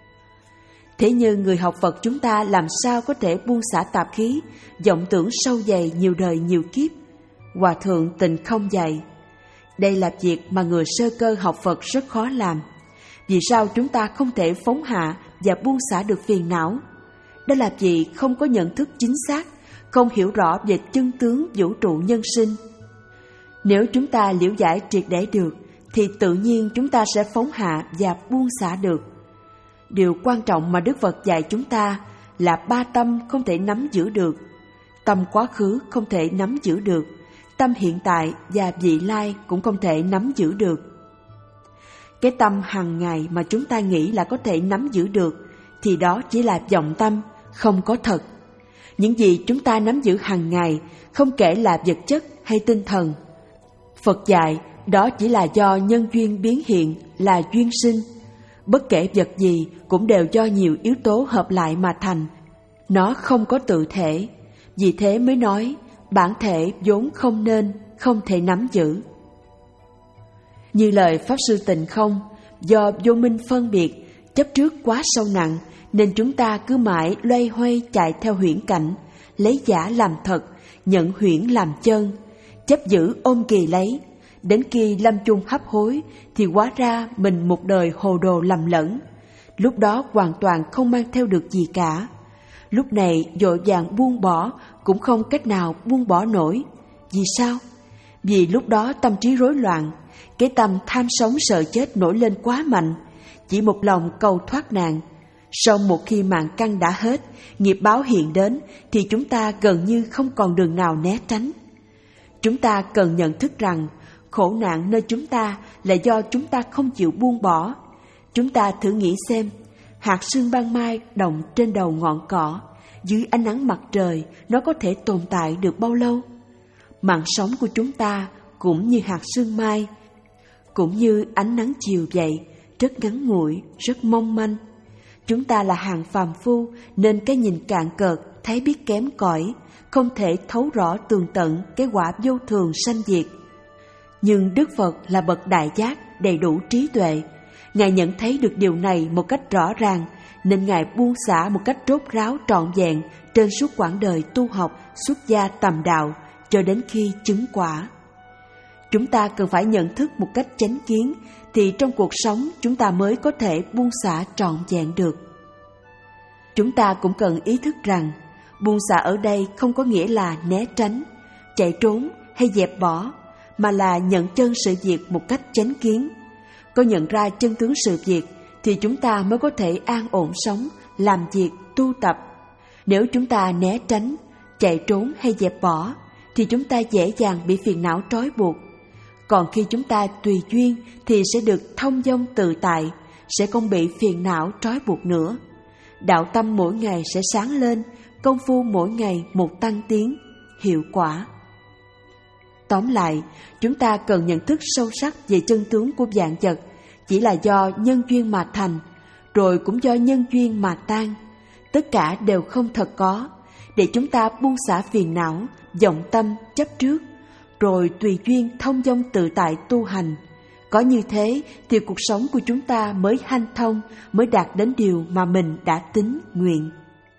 Thế nhưng người học Phật chúng ta làm sao có thể buông xả tạp khí, vọng tưởng sâu dày nhiều đời nhiều kiếp? Hòa Thượng Tịnh Không dạy, đây là việc mà người sơ cơ học Phật rất khó làm. Vì sao chúng ta không thể phóng hạ và buông xả được phiền não? Đó là vì không có nhận thức chính xác, không hiểu rõ về chân tướng vũ trụ nhân sinh. Nếu chúng ta liễu giải triệt để được, thì tự nhiên chúng ta sẽ phóng hạ và buông xả được. Điều quan trọng mà Đức Phật dạy chúng ta là ba tâm không thể nắm giữ được. Tâm quá khứ không thể nắm giữ được, tâm hiện tại và vị lai cũng không thể nắm giữ được. Cái tâm hàng ngày mà chúng ta nghĩ là có thể nắm giữ được, thì đó chỉ là vọng tâm, không có thật. Những gì chúng ta nắm giữ hàng ngày, không kể là vật chất hay tinh thần, Phật dạy đó chỉ là do nhân duyên biến hiện, là duyên sinh. Bất kể vật gì cũng đều do nhiều yếu tố hợp lại mà thành. Nó không có tự thể, vì thế mới nói bản thể vốn không nên, không thể nắm giữ. Như lời Pháp Sư Tịnh Không, do vô minh phân biệt, chấp trước quá sâu nặng, nên chúng ta cứ mãi loay hoay chạy theo huyễn cảnh, lấy giả làm thật, nhận huyễn làm chân, chấp giữ ôm kỳ lấy, Đến khi lâm chung hấp hối thì hóa ra mình một đời hồ đồ lầm lẫn. Lúc đó hoàn toàn không mang theo được gì cả. Lúc này vội vàng buông bỏ cũng không cách nào buông bỏ nổi. Vì sao? Vì lúc đó tâm trí rối loạn, cái tâm tham sống sợ chết nổi lên quá mạnh, chỉ một lòng cầu thoát nạn. Sau một khi mạng căn đã hết, nghiệp báo hiện đến thì chúng ta gần như không còn đường nào né tránh. Chúng ta cần nhận thức rằng khổ nạn nơi chúng ta là do chúng ta không chịu buông bỏ. Chúng ta thử nghĩ xem, hạt sương ban mai động trên đầu ngọn cỏ, dưới ánh nắng mặt trời nó có thể tồn tại được bao lâu? Mạng sống của chúng ta cũng như hạt sương mai, cũng như ánh nắng chiều vậy, rất ngắn ngủi, rất mong manh. Chúng ta là hạng phàm phu nên cái nhìn cạn cợt, thấy biết kém cỏi, không thể thấu rõ tường tận cái quả vô thường sanh diệt. Nhưng Đức Phật là bậc đại giác, đầy đủ trí tuệ. Ngài nhận thấy được điều này một cách rõ ràng, nên Ngài buông xả một cách rốt ráo trọn vẹn trên suốt quãng đời tu học xuất gia tầm đạo cho đến khi chứng quả. Chúng ta cần phải nhận thức một cách chánh kiến thì trong cuộc sống chúng ta mới có thể buông xả trọn vẹn được. Chúng ta cũng cần ý thức rằng buông xả ở đây không có nghĩa là né tránh, chạy trốn hay dẹp bỏ, mà là nhận chân sự việc một cách chánh kiến. Có nhận ra chân tướng sự việc thì chúng ta mới có thể an ổn sống, làm việc, tu tập. Nếu chúng ta né tránh, chạy trốn hay dẹp bỏ thì chúng ta dễ dàng bị phiền não trói buộc. Còn khi chúng ta tùy duyên thì sẽ được thông dong tự tại, sẽ không bị phiền não trói buộc nữa. Đạo tâm mỗi ngày sẽ sáng lên, công phu mỗi ngày một tăng tiến, hiệu quả. Tóm lại, chúng ta cần nhận thức sâu sắc về chân tướng của vạn vật, chỉ là do nhân duyên mà thành, rồi cũng do nhân duyên mà tan. Tất cả đều không thật có, để chúng ta buông xả phiền não, vọng tâm, chấp trước, rồi tùy duyên thông dong tự tại tu hành. Có như thế thì cuộc sống của chúng ta mới hanh thông, mới đạt đến điều mà mình đã tín nguyện.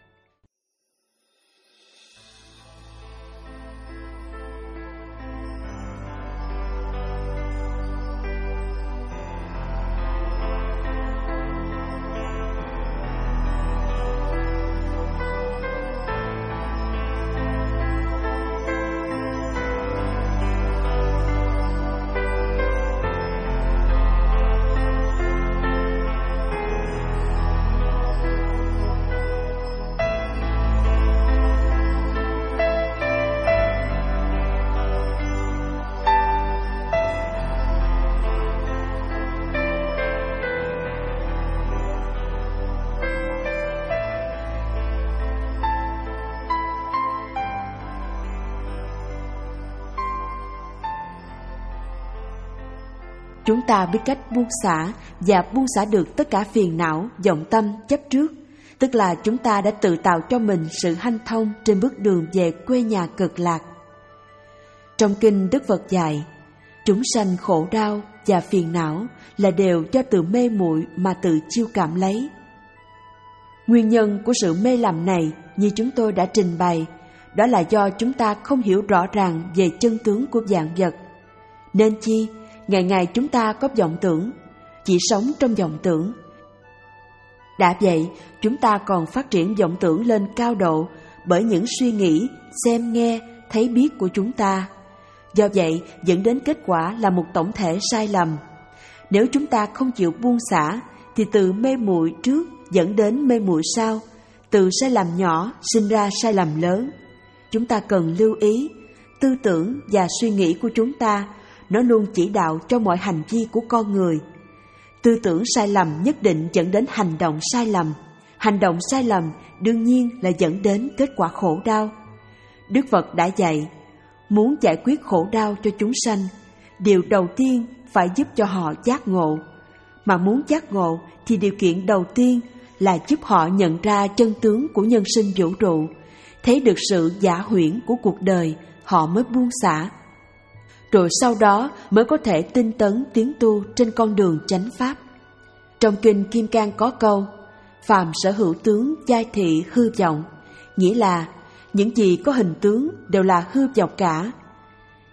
Chúng ta biết cách buông xả và buông xả được tất cả phiền não, vọng tâm, chấp trước, tức là chúng ta đã tự tạo cho mình sự hanh thông trên bước đường về quê nhà cực lạc. Trong kinh Đức Phật dạy, chúng sanh khổ đau và phiền não là đều do tự mê muội mà tự chiêu cảm lấy. Nguyên nhân của sự mê lầm này như chúng tôi đã trình bày, đó là do chúng ta không hiểu rõ ràng về chân tướng của vạn vật. Nên chi, ngày ngày chúng ta có vọng tưởng, chỉ sống trong vọng tưởng. Đã vậy, chúng ta còn phát triển vọng tưởng lên cao độ bởi những suy nghĩ, xem nghe, thấy biết của chúng ta. Do vậy, dẫn đến kết quả là một tổng thể sai lầm. Nếu chúng ta không chịu buông xả, thì từ mê muội trước dẫn đến mê muội sau, từ sai lầm nhỏ sinh ra sai lầm lớn. Chúng ta cần lưu ý, tư tưởng và suy nghĩ của chúng ta nó luôn chỉ đạo cho mọi hành vi của con người. Tư tưởng sai lầm nhất định dẫn đến hành động sai lầm. Hành động sai lầm đương nhiên là dẫn đến kết quả khổ đau. Đức Phật đã dạy, muốn giải quyết khổ đau cho chúng sanh, điều đầu tiên phải giúp cho họ giác ngộ. Mà muốn giác ngộ thì điều kiện đầu tiên là giúp họ nhận ra chân tướng của nhân sinh vũ trụ, thấy được sự giả huyễn của cuộc đời, họ mới buông xả. Rồi sau đó mới có thể tinh tấn tiến tu trên con đường chánh pháp. Trong kinh Kim Cang có câu, phàm sở hữu tướng giai thị hư vọng, nghĩa là những gì có hình tướng đều là hư vọng cả.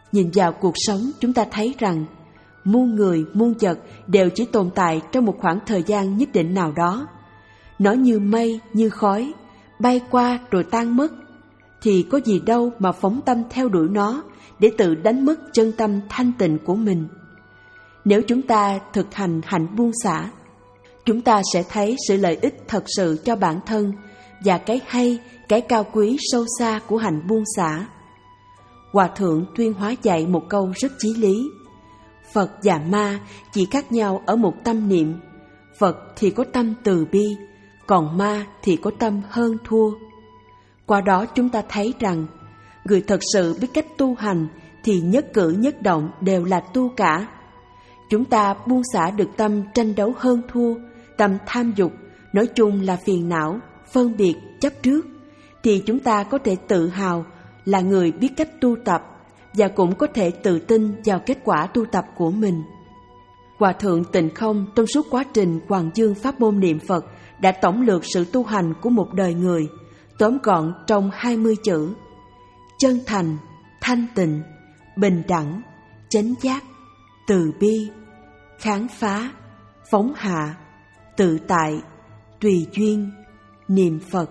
Nhìn vào cuộc sống, chúng ta thấy rằng muôn người, muôn vật đều chỉ tồn tại trong một khoảng thời gian nhất định nào đó. Nó như mây, như khói, bay qua rồi tan mất. Thì có gì đâu mà phóng tâm theo đuổi nó để tự đánh mất chân tâm thanh tịnh của mình. Nếu chúng ta thực hành hạnh buông xả, chúng ta sẽ thấy sự lợi ích thật sự cho bản thân và cái hay, cái cao quý sâu xa của hạnh buông xả. Hòa thượng Tuyên Hóa dạy một câu rất chí lý: Phật và ma chỉ khác nhau ở một tâm niệm. Phật thì có tâm từ bi, còn ma thì có tâm hơn thua. Qua đó chúng ta thấy rằng người thật sự biết cách tu hành thì nhất cử nhất động đều là tu cả. Chúng ta buông xả được tâm tranh đấu hơn thua, tâm tham dục, nói chung là phiền não, phân biệt, chấp trước, thì chúng ta có thể tự hào là người biết cách tu tập và cũng có thể tự tin vào kết quả tu tập của mình. Hòa thượng Tịnh Không trong suốt quá trình Hoàng Dương pháp môn niệm Phật đã tổng lược sự tu hành của một đời người, tóm gọn trong hai mươi chữ: chân thành, thanh tịnh, bình đẳng, chánh giác, từ bi, khám phá, phóng hạ, tự tại, tùy duyên, niệm Phật.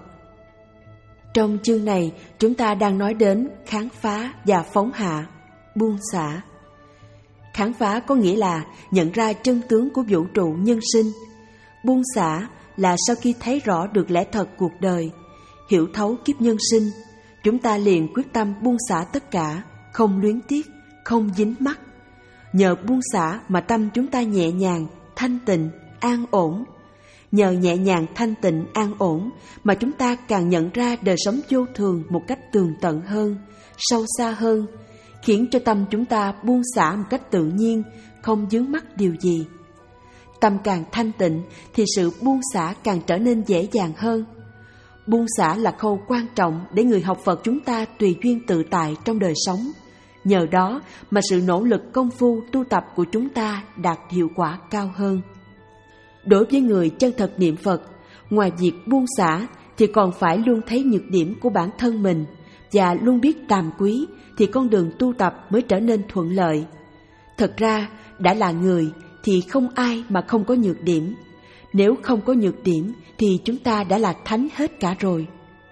Trong chương này, chúng ta đang nói đến khám phá và phóng hạ, buông xả. Khám phá có nghĩa là nhận ra chân tướng của vũ trụ nhân sinh. Buông xả là sau khi thấy rõ được lẽ thật cuộc đời, hiểu thấu kiếp nhân sinh, chúng ta liền quyết tâm buông xả tất cả, không luyến tiếc, không dính mắc. Nhờ buông xả mà tâm chúng ta nhẹ nhàng, thanh tịnh, an ổn. Nhờ nhẹ nhàng, thanh tịnh, an ổn mà chúng ta càng nhận ra đời sống vô thường một cách tường tận hơn, sâu xa hơn, khiến cho tâm chúng ta buông xả một cách tự nhiên, không vướng mắc điều gì. Tâm càng thanh tịnh thì sự buông xả càng trở nên dễ dàng hơn. Buông xả là khâu quan trọng để người học Phật chúng ta tùy duyên tự tại trong đời sống. Nhờ đó mà sự nỗ lực công phu tu tập của chúng ta đạt hiệu quả cao hơn. Đối với người chân thật niệm Phật, ngoài việc buông xả thì còn phải luôn thấy nhược điểm của bản thân mình và luôn biết tàm quý thì con đường tu tập mới trở nên thuận lợi. Thật ra, đã là người thì không ai mà không có nhược điểm. Nếu không có nhược điểm thì chúng ta đã là thánh hết cả rồi.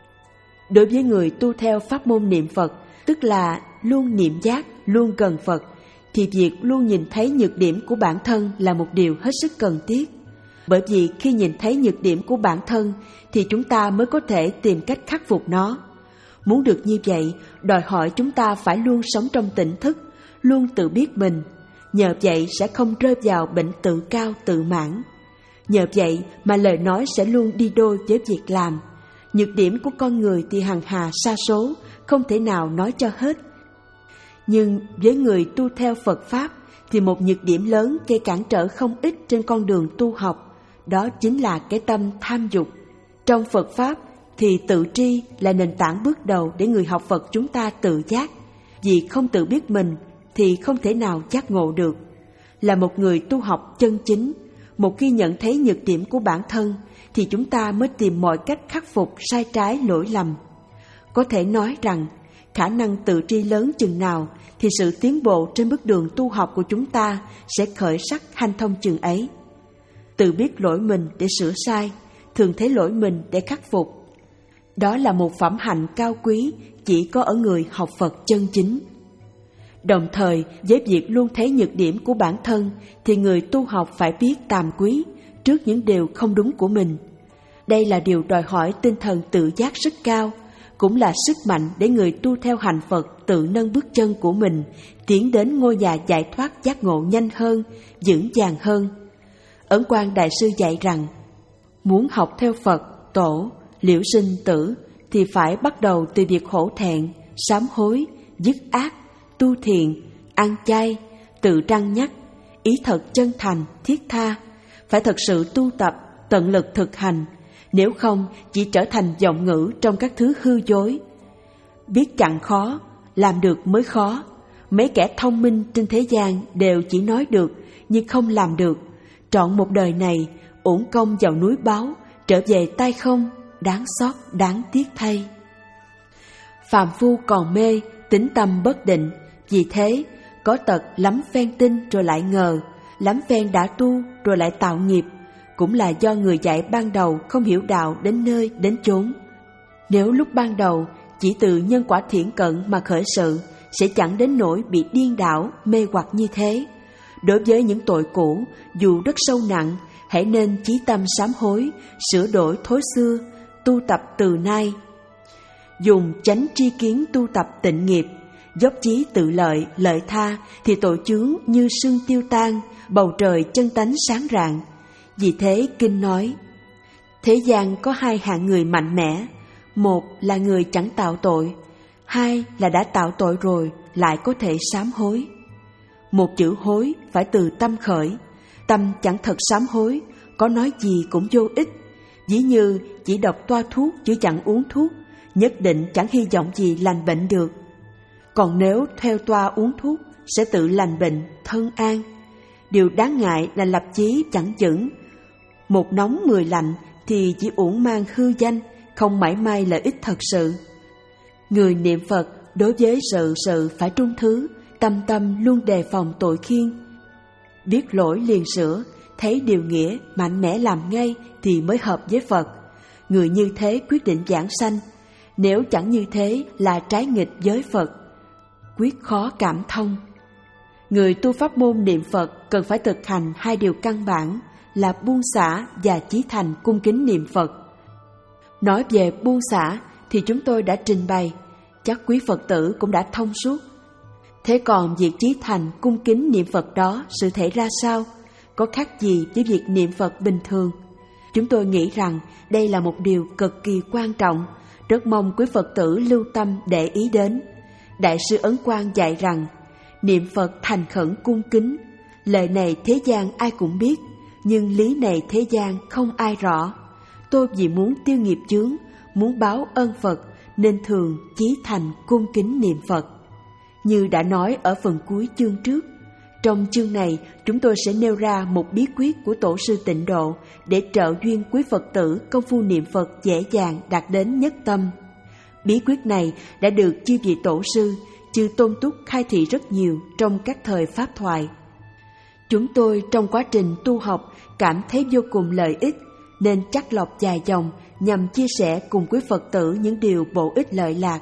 Đối với người tu theo pháp môn niệm Phật, tức là luôn niệm giác, luôn gần Phật, thì việc luôn nhìn thấy nhược điểm của bản thân là một điều hết sức cần thiết. Bởi vì khi nhìn thấy nhược điểm của bản thân thì chúng ta mới có thể tìm cách khắc phục nó. Muốn được như vậy, đòi hỏi chúng ta phải luôn sống trong tỉnh thức, luôn tự biết mình. Nhờ vậy sẽ không rơi vào bệnh tự cao tự mãn. Nhờ vậy mà lời nói sẽ luôn đi đôi với việc làm. Nhược điểm của con người thì hằng hà sa số, không thể nào nói cho hết. Nhưng với người tu theo Phật Pháp thì một nhược điểm lớn gây cản trở không ít trên con đường tu học. Đó chính là cái tâm tham dục. Trong Phật Pháp thì tự tri là nền tảng bước đầu để người học Phật chúng ta tự giác. Vì không tự biết mình thì không thể nào giác ngộ được. Là một người tu học chân chính, một khi nhận thấy nhược điểm của bản thân thì chúng ta mới tìm mọi cách khắc phục sai trái lỗi lầm. Có thể nói rằng khả năng tự tri lớn chừng nào thì sự tiến bộ trên bước đường tu học của chúng ta sẽ khởi sắc hanh thông chừng ấy. Tự biết lỗi mình để sửa sai, thường thấy lỗi mình để khắc phục. Đó là một phẩm hạnh cao quý chỉ có ở người học Phật chân chính. Đồng thời, với việc luôn thấy nhược điểm của bản thân thì người tu học phải biết tàm quý trước những điều không đúng của mình. Đây là điều đòi hỏi tinh thần tự giác rất cao, cũng là sức mạnh để người tu theo hành Phật tự nâng bước chân của mình, tiến đến ngôi nhà giải thoát giác ngộ nhanh hơn, vững vàng hơn. Ấn Quang Đại Sư dạy rằng, muốn học theo Phật, Tổ, liễu sinh tử thì phải bắt đầu từ việc hổ thẹn, sám hối, dứt ác, tu thiện, ăn chay, tự trăng nhắc, ý thật chân thành, thiết tha. Phải thật sự tu tập, tận lực thực hành, nếu không chỉ trở thành giọng ngữ trong các thứ hư dối. Biết chặn khó, làm được mới khó. Mấy kẻ thông minh trên thế gian đều chỉ nói được nhưng không làm được. Trọn một đời này, uổng công vào núi báo, trở về tay không, đáng xót, đáng tiếc thay. Phàm phu còn mê, tính tâm bất định, Vì thế, có tật lắm phen tin rồi lại ngờ, lắm phen đã tu rồi lại tạo nghiệp, cũng là do người dạy ban đầu không hiểu đạo đến nơi đến chốn. Nếu lúc ban đầu chỉ từ nhân quả thiện cận mà khởi sự, sẽ chẳng đến nỗi bị điên đảo, mê hoặc như thế. Đối với những tội cũ, dù rất sâu nặng, hãy nên chí tâm sám hối, sửa đổi thói xưa, tu tập từ nay. Dùng chánh tri kiến tu tập tịnh nghiệp, dốc chí tự lợi, lợi tha, thì tội chướng như sương tiêu tan, bầu trời chân tánh sáng rạng. Vì thế Kinh nói, thế gian có hai hạng người mạnh mẽ, một là người chẳng tạo tội, hai là đã tạo tội rồi lại có thể sám hối. Một chữ hối phải từ tâm khởi, tâm chẳng thật sám hối, có nói gì cũng vô ích. Ví như chỉ đọc toa thuốc chứ chẳng uống thuốc, nhất định chẳng hy vọng gì lành bệnh được. Còn nếu theo toa uống thuốc, sẽ tự lành bệnh, thân an. Điều đáng ngại là lập chí chẳng vững. Một nóng mười lạnh thì chỉ uổng mang hư danh, không mảy may lợi ích thật sự. Người niệm Phật đối với sự sự phải trung thứ, tâm tâm luôn đề phòng tội khiên. Biết lỗi liền sửa, thấy điều nghĩa mạnh mẽ làm ngay thì mới hợp với Phật. Người như thế quyết định giảng sanh, nếu chẳng như thế là trái nghịch với Phật, quyết khó cảm thông. Người tu pháp môn niệm Phật cần phải thực hành hai điều căn bản là buông xả và chí thành cung kính niệm Phật. Nói về buông xả thì chúng tôi đã trình bày, chắc quý Phật tử cũng đã thông suốt. Thế còn việc chí thành cung kính niệm Phật đó sự thể ra sao? Có khác gì với việc niệm Phật bình thường? Chúng tôi nghĩ rằng đây là một điều cực kỳ quan trọng, rất mong quý Phật tử lưu tâm để ý đến. Đại sư Ấn Quang dạy rằng, niệm Phật thành khẩn cung kính, lời này thế gian ai cũng biết, nhưng lý này thế gian không ai rõ. Tôi vì muốn tiêu nghiệp chướng, muốn báo ơn Phật, nên thường chí thành cung kính niệm Phật. Như đã nói ở phần cuối chương trước, trong chương này chúng tôi sẽ nêu ra một bí quyết của Tổ sư Tịnh Độ để trợ duyên quý Phật tử công phu niệm Phật dễ dàng đạt đến nhất tâm. Bí quyết này đã được chư vị Tổ sư, chư Tôn Túc khai thị rất nhiều trong các thời pháp thoại. Chúng tôi trong quá trình tu học cảm thấy vô cùng lợi ích, nên chắt lọc dài dòng nhằm chia sẻ cùng quý Phật tử những điều bổ ích lợi lạc.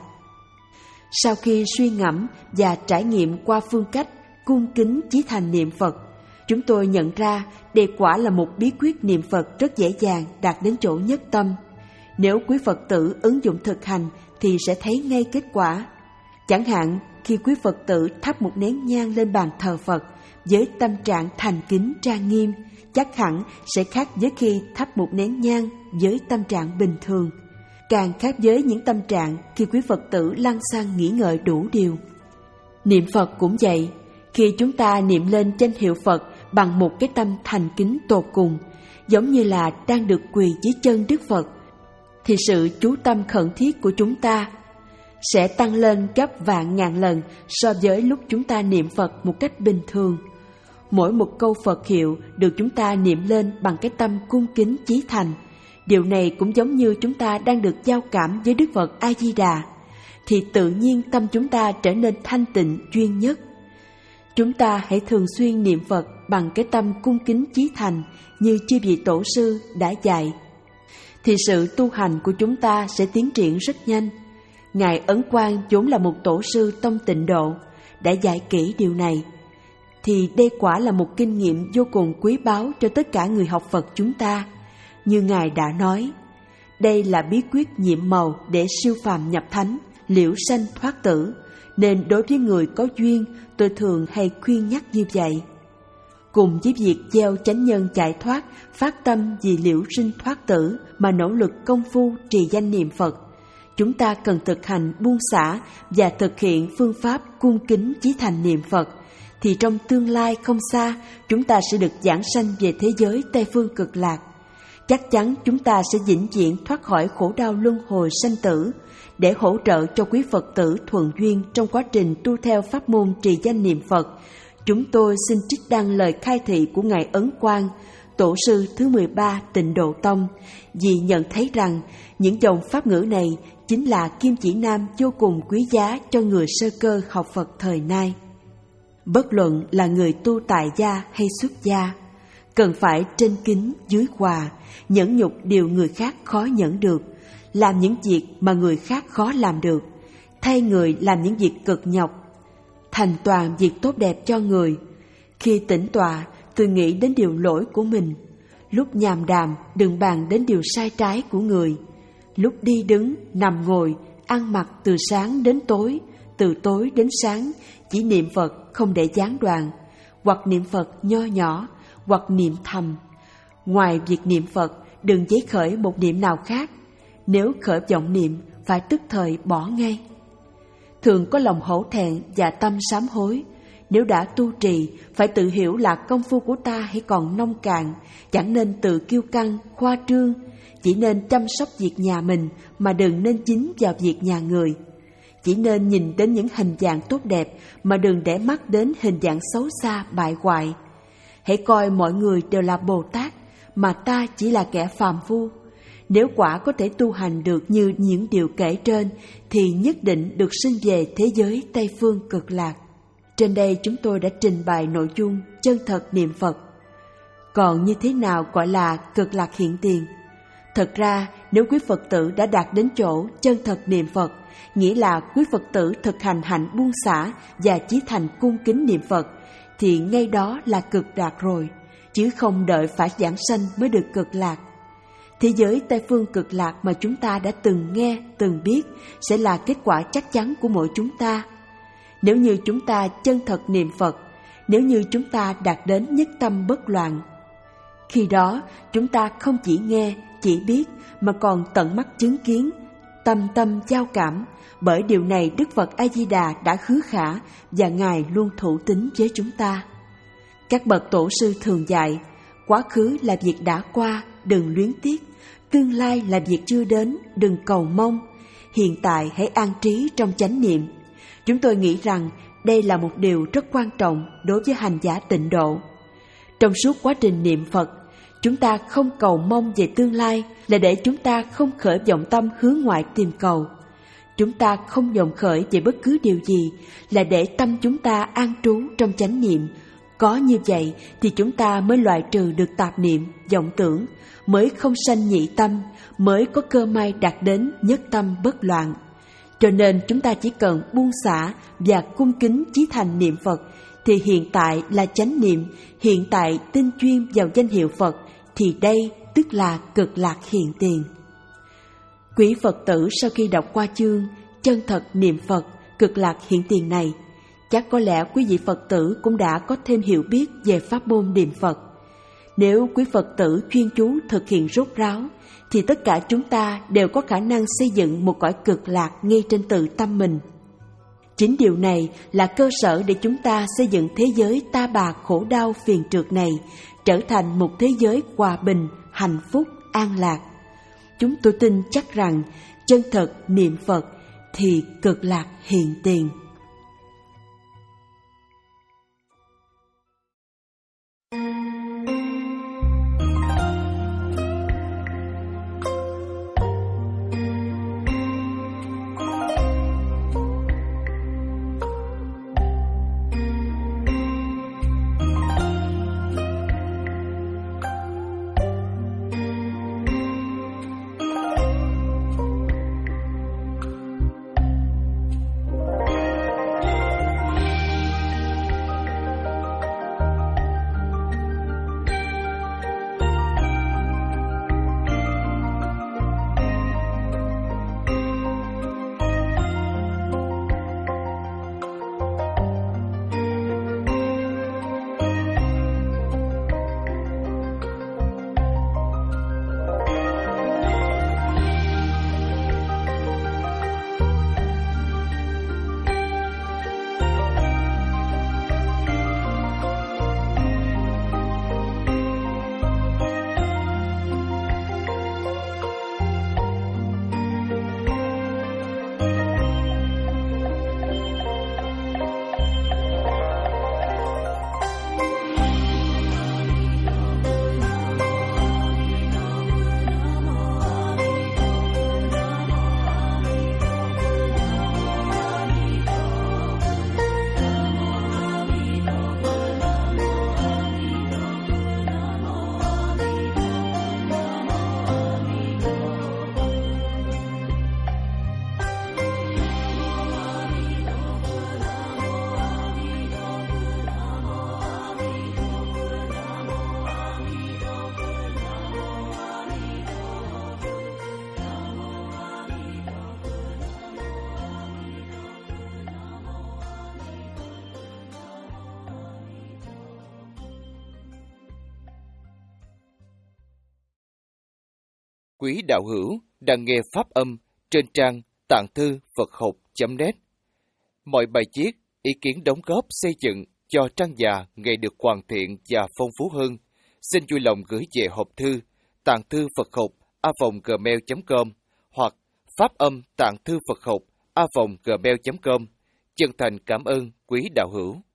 Sau khi suy ngẫm và trải nghiệm qua phương cách cung kính chí thành niệm Phật, chúng tôi nhận ra đây quả là một bí quyết niệm Phật rất dễ dàng đạt đến chỗ nhất tâm. Nếu quý Phật tử ứng dụng thực hành thì sẽ thấy ngay kết quả. Chẳng hạn khi quý Phật tử thắp một nén nhang lên bàn thờ Phật với tâm trạng thành kính trang nghiêm, chắc hẳn sẽ khác với khi thắp một nén nhang với tâm trạng bình thường, càng khác với những tâm trạng khi quý Phật tử lăng xăng nghĩ ngợi đủ điều. Niệm Phật cũng vậy, khi chúng ta niệm lên danh hiệu Phật bằng một cái tâm thành kính tột cùng, giống như là đang được quỳ dưới chân Đức Phật, thì sự chú tâm khẩn thiết của chúng ta sẽ tăng lên gấp vạn ngàn lần so với lúc chúng ta niệm Phật một cách bình thường. Mỗi một câu Phật hiệu được chúng ta niệm lên bằng cái tâm cung kính chí thành. Điều này cũng giống như chúng ta đang được giao cảm với Đức Phật A-di-đà, thì tự nhiên tâm chúng ta trở nên thanh tịnh duy nhất. Chúng ta hãy thường xuyên niệm Phật bằng cái tâm cung kính chí thành như chư vị Tổ sư đã dạy, thì sự tu hành của chúng ta sẽ tiến triển rất nhanh. Ngài Ấn Quang vốn là một tổ sư tông Tịnh Độ, đã dạy kỹ điều này, thì đây quả là một kinh nghiệm vô cùng quý báu cho tất cả người học Phật chúng ta. Như Ngài đã nói, đây là bí quyết nhiệm màu để siêu phàm nhập thánh, liễu sanh thoát tử, nên đối với người có duyên, tôi thường hay khuyên nhắc như vậy. Cùng với việc gieo chánh nhân giải thoát, phát tâm vì liễu sinh thoát tử mà nỗ lực công phu trì danh niệm Phật, chúng ta cần thực hành buông xả và thực hiện phương pháp cung kính chí thành niệm Phật, thì trong tương lai không xa, chúng ta sẽ được giảng sanh về thế giới Tây Phương Cực Lạc. Chắc chắn chúng ta sẽ vĩnh viễn thoát khỏi khổ đau luân hồi sanh tử. Để hỗ trợ cho quý Phật tử thuận duyên trong quá trình tu theo pháp môn trì danh niệm Phật, chúng tôi xin trích đăng lời khai thị của Ngài Ấn Quang, tổ sư thứ mười ba Tịnh Độ Tông, vì nhận thấy rằng những dòng pháp ngữ này chính là kim chỉ nam vô cùng quý giá cho người sơ cơ học Phật thời nay. Bất luận là người tu tại gia hay xuất gia, cần phải trên kính dưới hòa, nhẫn nhục điều người khác khó nhẫn được, làm những việc mà người khác khó làm được, thay người làm những việc cực nhọc, thành toàn việc tốt đẹp cho người. Khi tĩnh tọa, tôi nghĩ đến điều lỗi của mình. Lúc nhàm đàm, đừng bàn đến điều sai trái của người. Lúc đi đứng, nằm ngồi, ăn mặc từ sáng đến tối, từ tối đến sáng, chỉ niệm Phật không để gián đoạn, hoặc niệm Phật nho nhỏ, hoặc niệm thầm. Ngoài việc niệm Phật, đừng giấy khởi một niệm nào khác. Nếu khởi vọng niệm, phải tức thời bỏ ngay. Thường có lòng hổ thẹn và tâm sám hối. Nếu đã tu trì, phải tự hiểu là công phu của ta hãy còn nông cạn, chẳng nên tự kiêu căng, khoa trương. Chỉ nên chăm sóc việc nhà mình mà đừng nên dính vào việc nhà người. Chỉ nên nhìn đến những hình dạng tốt đẹp mà đừng để mắt đến hình dạng xấu xa bại hoại. Hãy coi mọi người đều là Bồ Tát, mà ta chỉ là kẻ phàm phu. Nếu quả có thể tu hành được như những điều kể trên, thì nhất định được sinh về thế giới Tây Phương Cực Lạc. Trên đây chúng tôi đã trình bày nội dung chân thật niệm Phật. Còn như thế nào gọi là cực lạc hiện tiền? Thật ra, nếu quý Phật tử đã đạt đến chỗ chân thật niệm Phật, nghĩa là quý Phật tử thực hành hạnh buông xả và chí thành cung kính niệm Phật, thì ngay đó là cực lạc rồi, chứ không đợi phải giảng sanh mới được cực lạc. Thế giới Tây Phương Cực Lạc mà chúng ta đã từng nghe, từng biết sẽ là kết quả chắc chắn của mỗi chúng ta. Nếu như chúng ta chân thật niệm Phật, nếu như chúng ta đạt đến nhất tâm bất loạn, khi đó chúng ta không chỉ nghe, chỉ biết mà còn tận mắt chứng kiến, tâm tâm giao cảm. Bởi điều này Đức Phật A Di Đà đã hứa khả và Ngài luôn thủ tín với chúng ta. Các bậc tổ sư thường dạy, quá khứ là việc đã qua, đừng luyến tiếc. Tương lai là việc chưa đến, đừng cầu mong. Hiện tại hãy an trí trong chánh niệm. Chúng tôi nghĩ rằng đây là một điều rất quan trọng đối với hành giả tịnh độ. Trong suốt quá trình niệm Phật, chúng ta không cầu mong về tương lai là để chúng ta không khởi vọng tâm hướng ngoại tìm cầu. Chúng ta không vọng khởi về bất cứ điều gì là để tâm chúng ta an trú trong chánh niệm. Có như vậy thì chúng ta mới loại trừ được tạp niệm, vọng tưởng, mới không sanh nhị tâm, mới có cơ may đạt đến nhất tâm bất loạn. Cho nên chúng ta chỉ cần buông xả và cung kính chí thành niệm Phật, thì hiện tại là chánh niệm, hiện tại tin chuyên vào danh hiệu Phật, thì đây tức là cực lạc hiện tiền. Quý Phật tử sau khi đọc qua chương chân thật niệm Phật, cực lạc hiện tiền này, chắc có lẽ quý vị Phật tử cũng đã có thêm hiểu biết về pháp môn niệm Phật. Nếu quý Phật tử chuyên chú thực hiện rốt ráo, thì tất cả chúng ta đều có khả năng xây dựng một cõi cực lạc ngay trên tự tâm mình. Chính điều này là cơ sở để chúng ta xây dựng thế giới ta bà khổ đau phiền trượt này trở thành một thế giới hòa bình, hạnh phúc, an lạc. Chúng tôi tin chắc rằng chân thật niệm Phật thì cực lạc hiện tiền. Quý đạo hữu đang nghe pháp âm trên trang tạng thư Phật học chấm net. Mọi bài viết, ý kiến đóng góp xây dựng cho trang già ngày được hoàn thiện và phong phú hơn, xin vui lòng gửi về hộp thư tạng thư Phật học a vòng gmail chấm com hoặc pháp âm tạng thư Phật học a vòng gmail chấm com. Chân thành cảm ơn quý đạo hữu.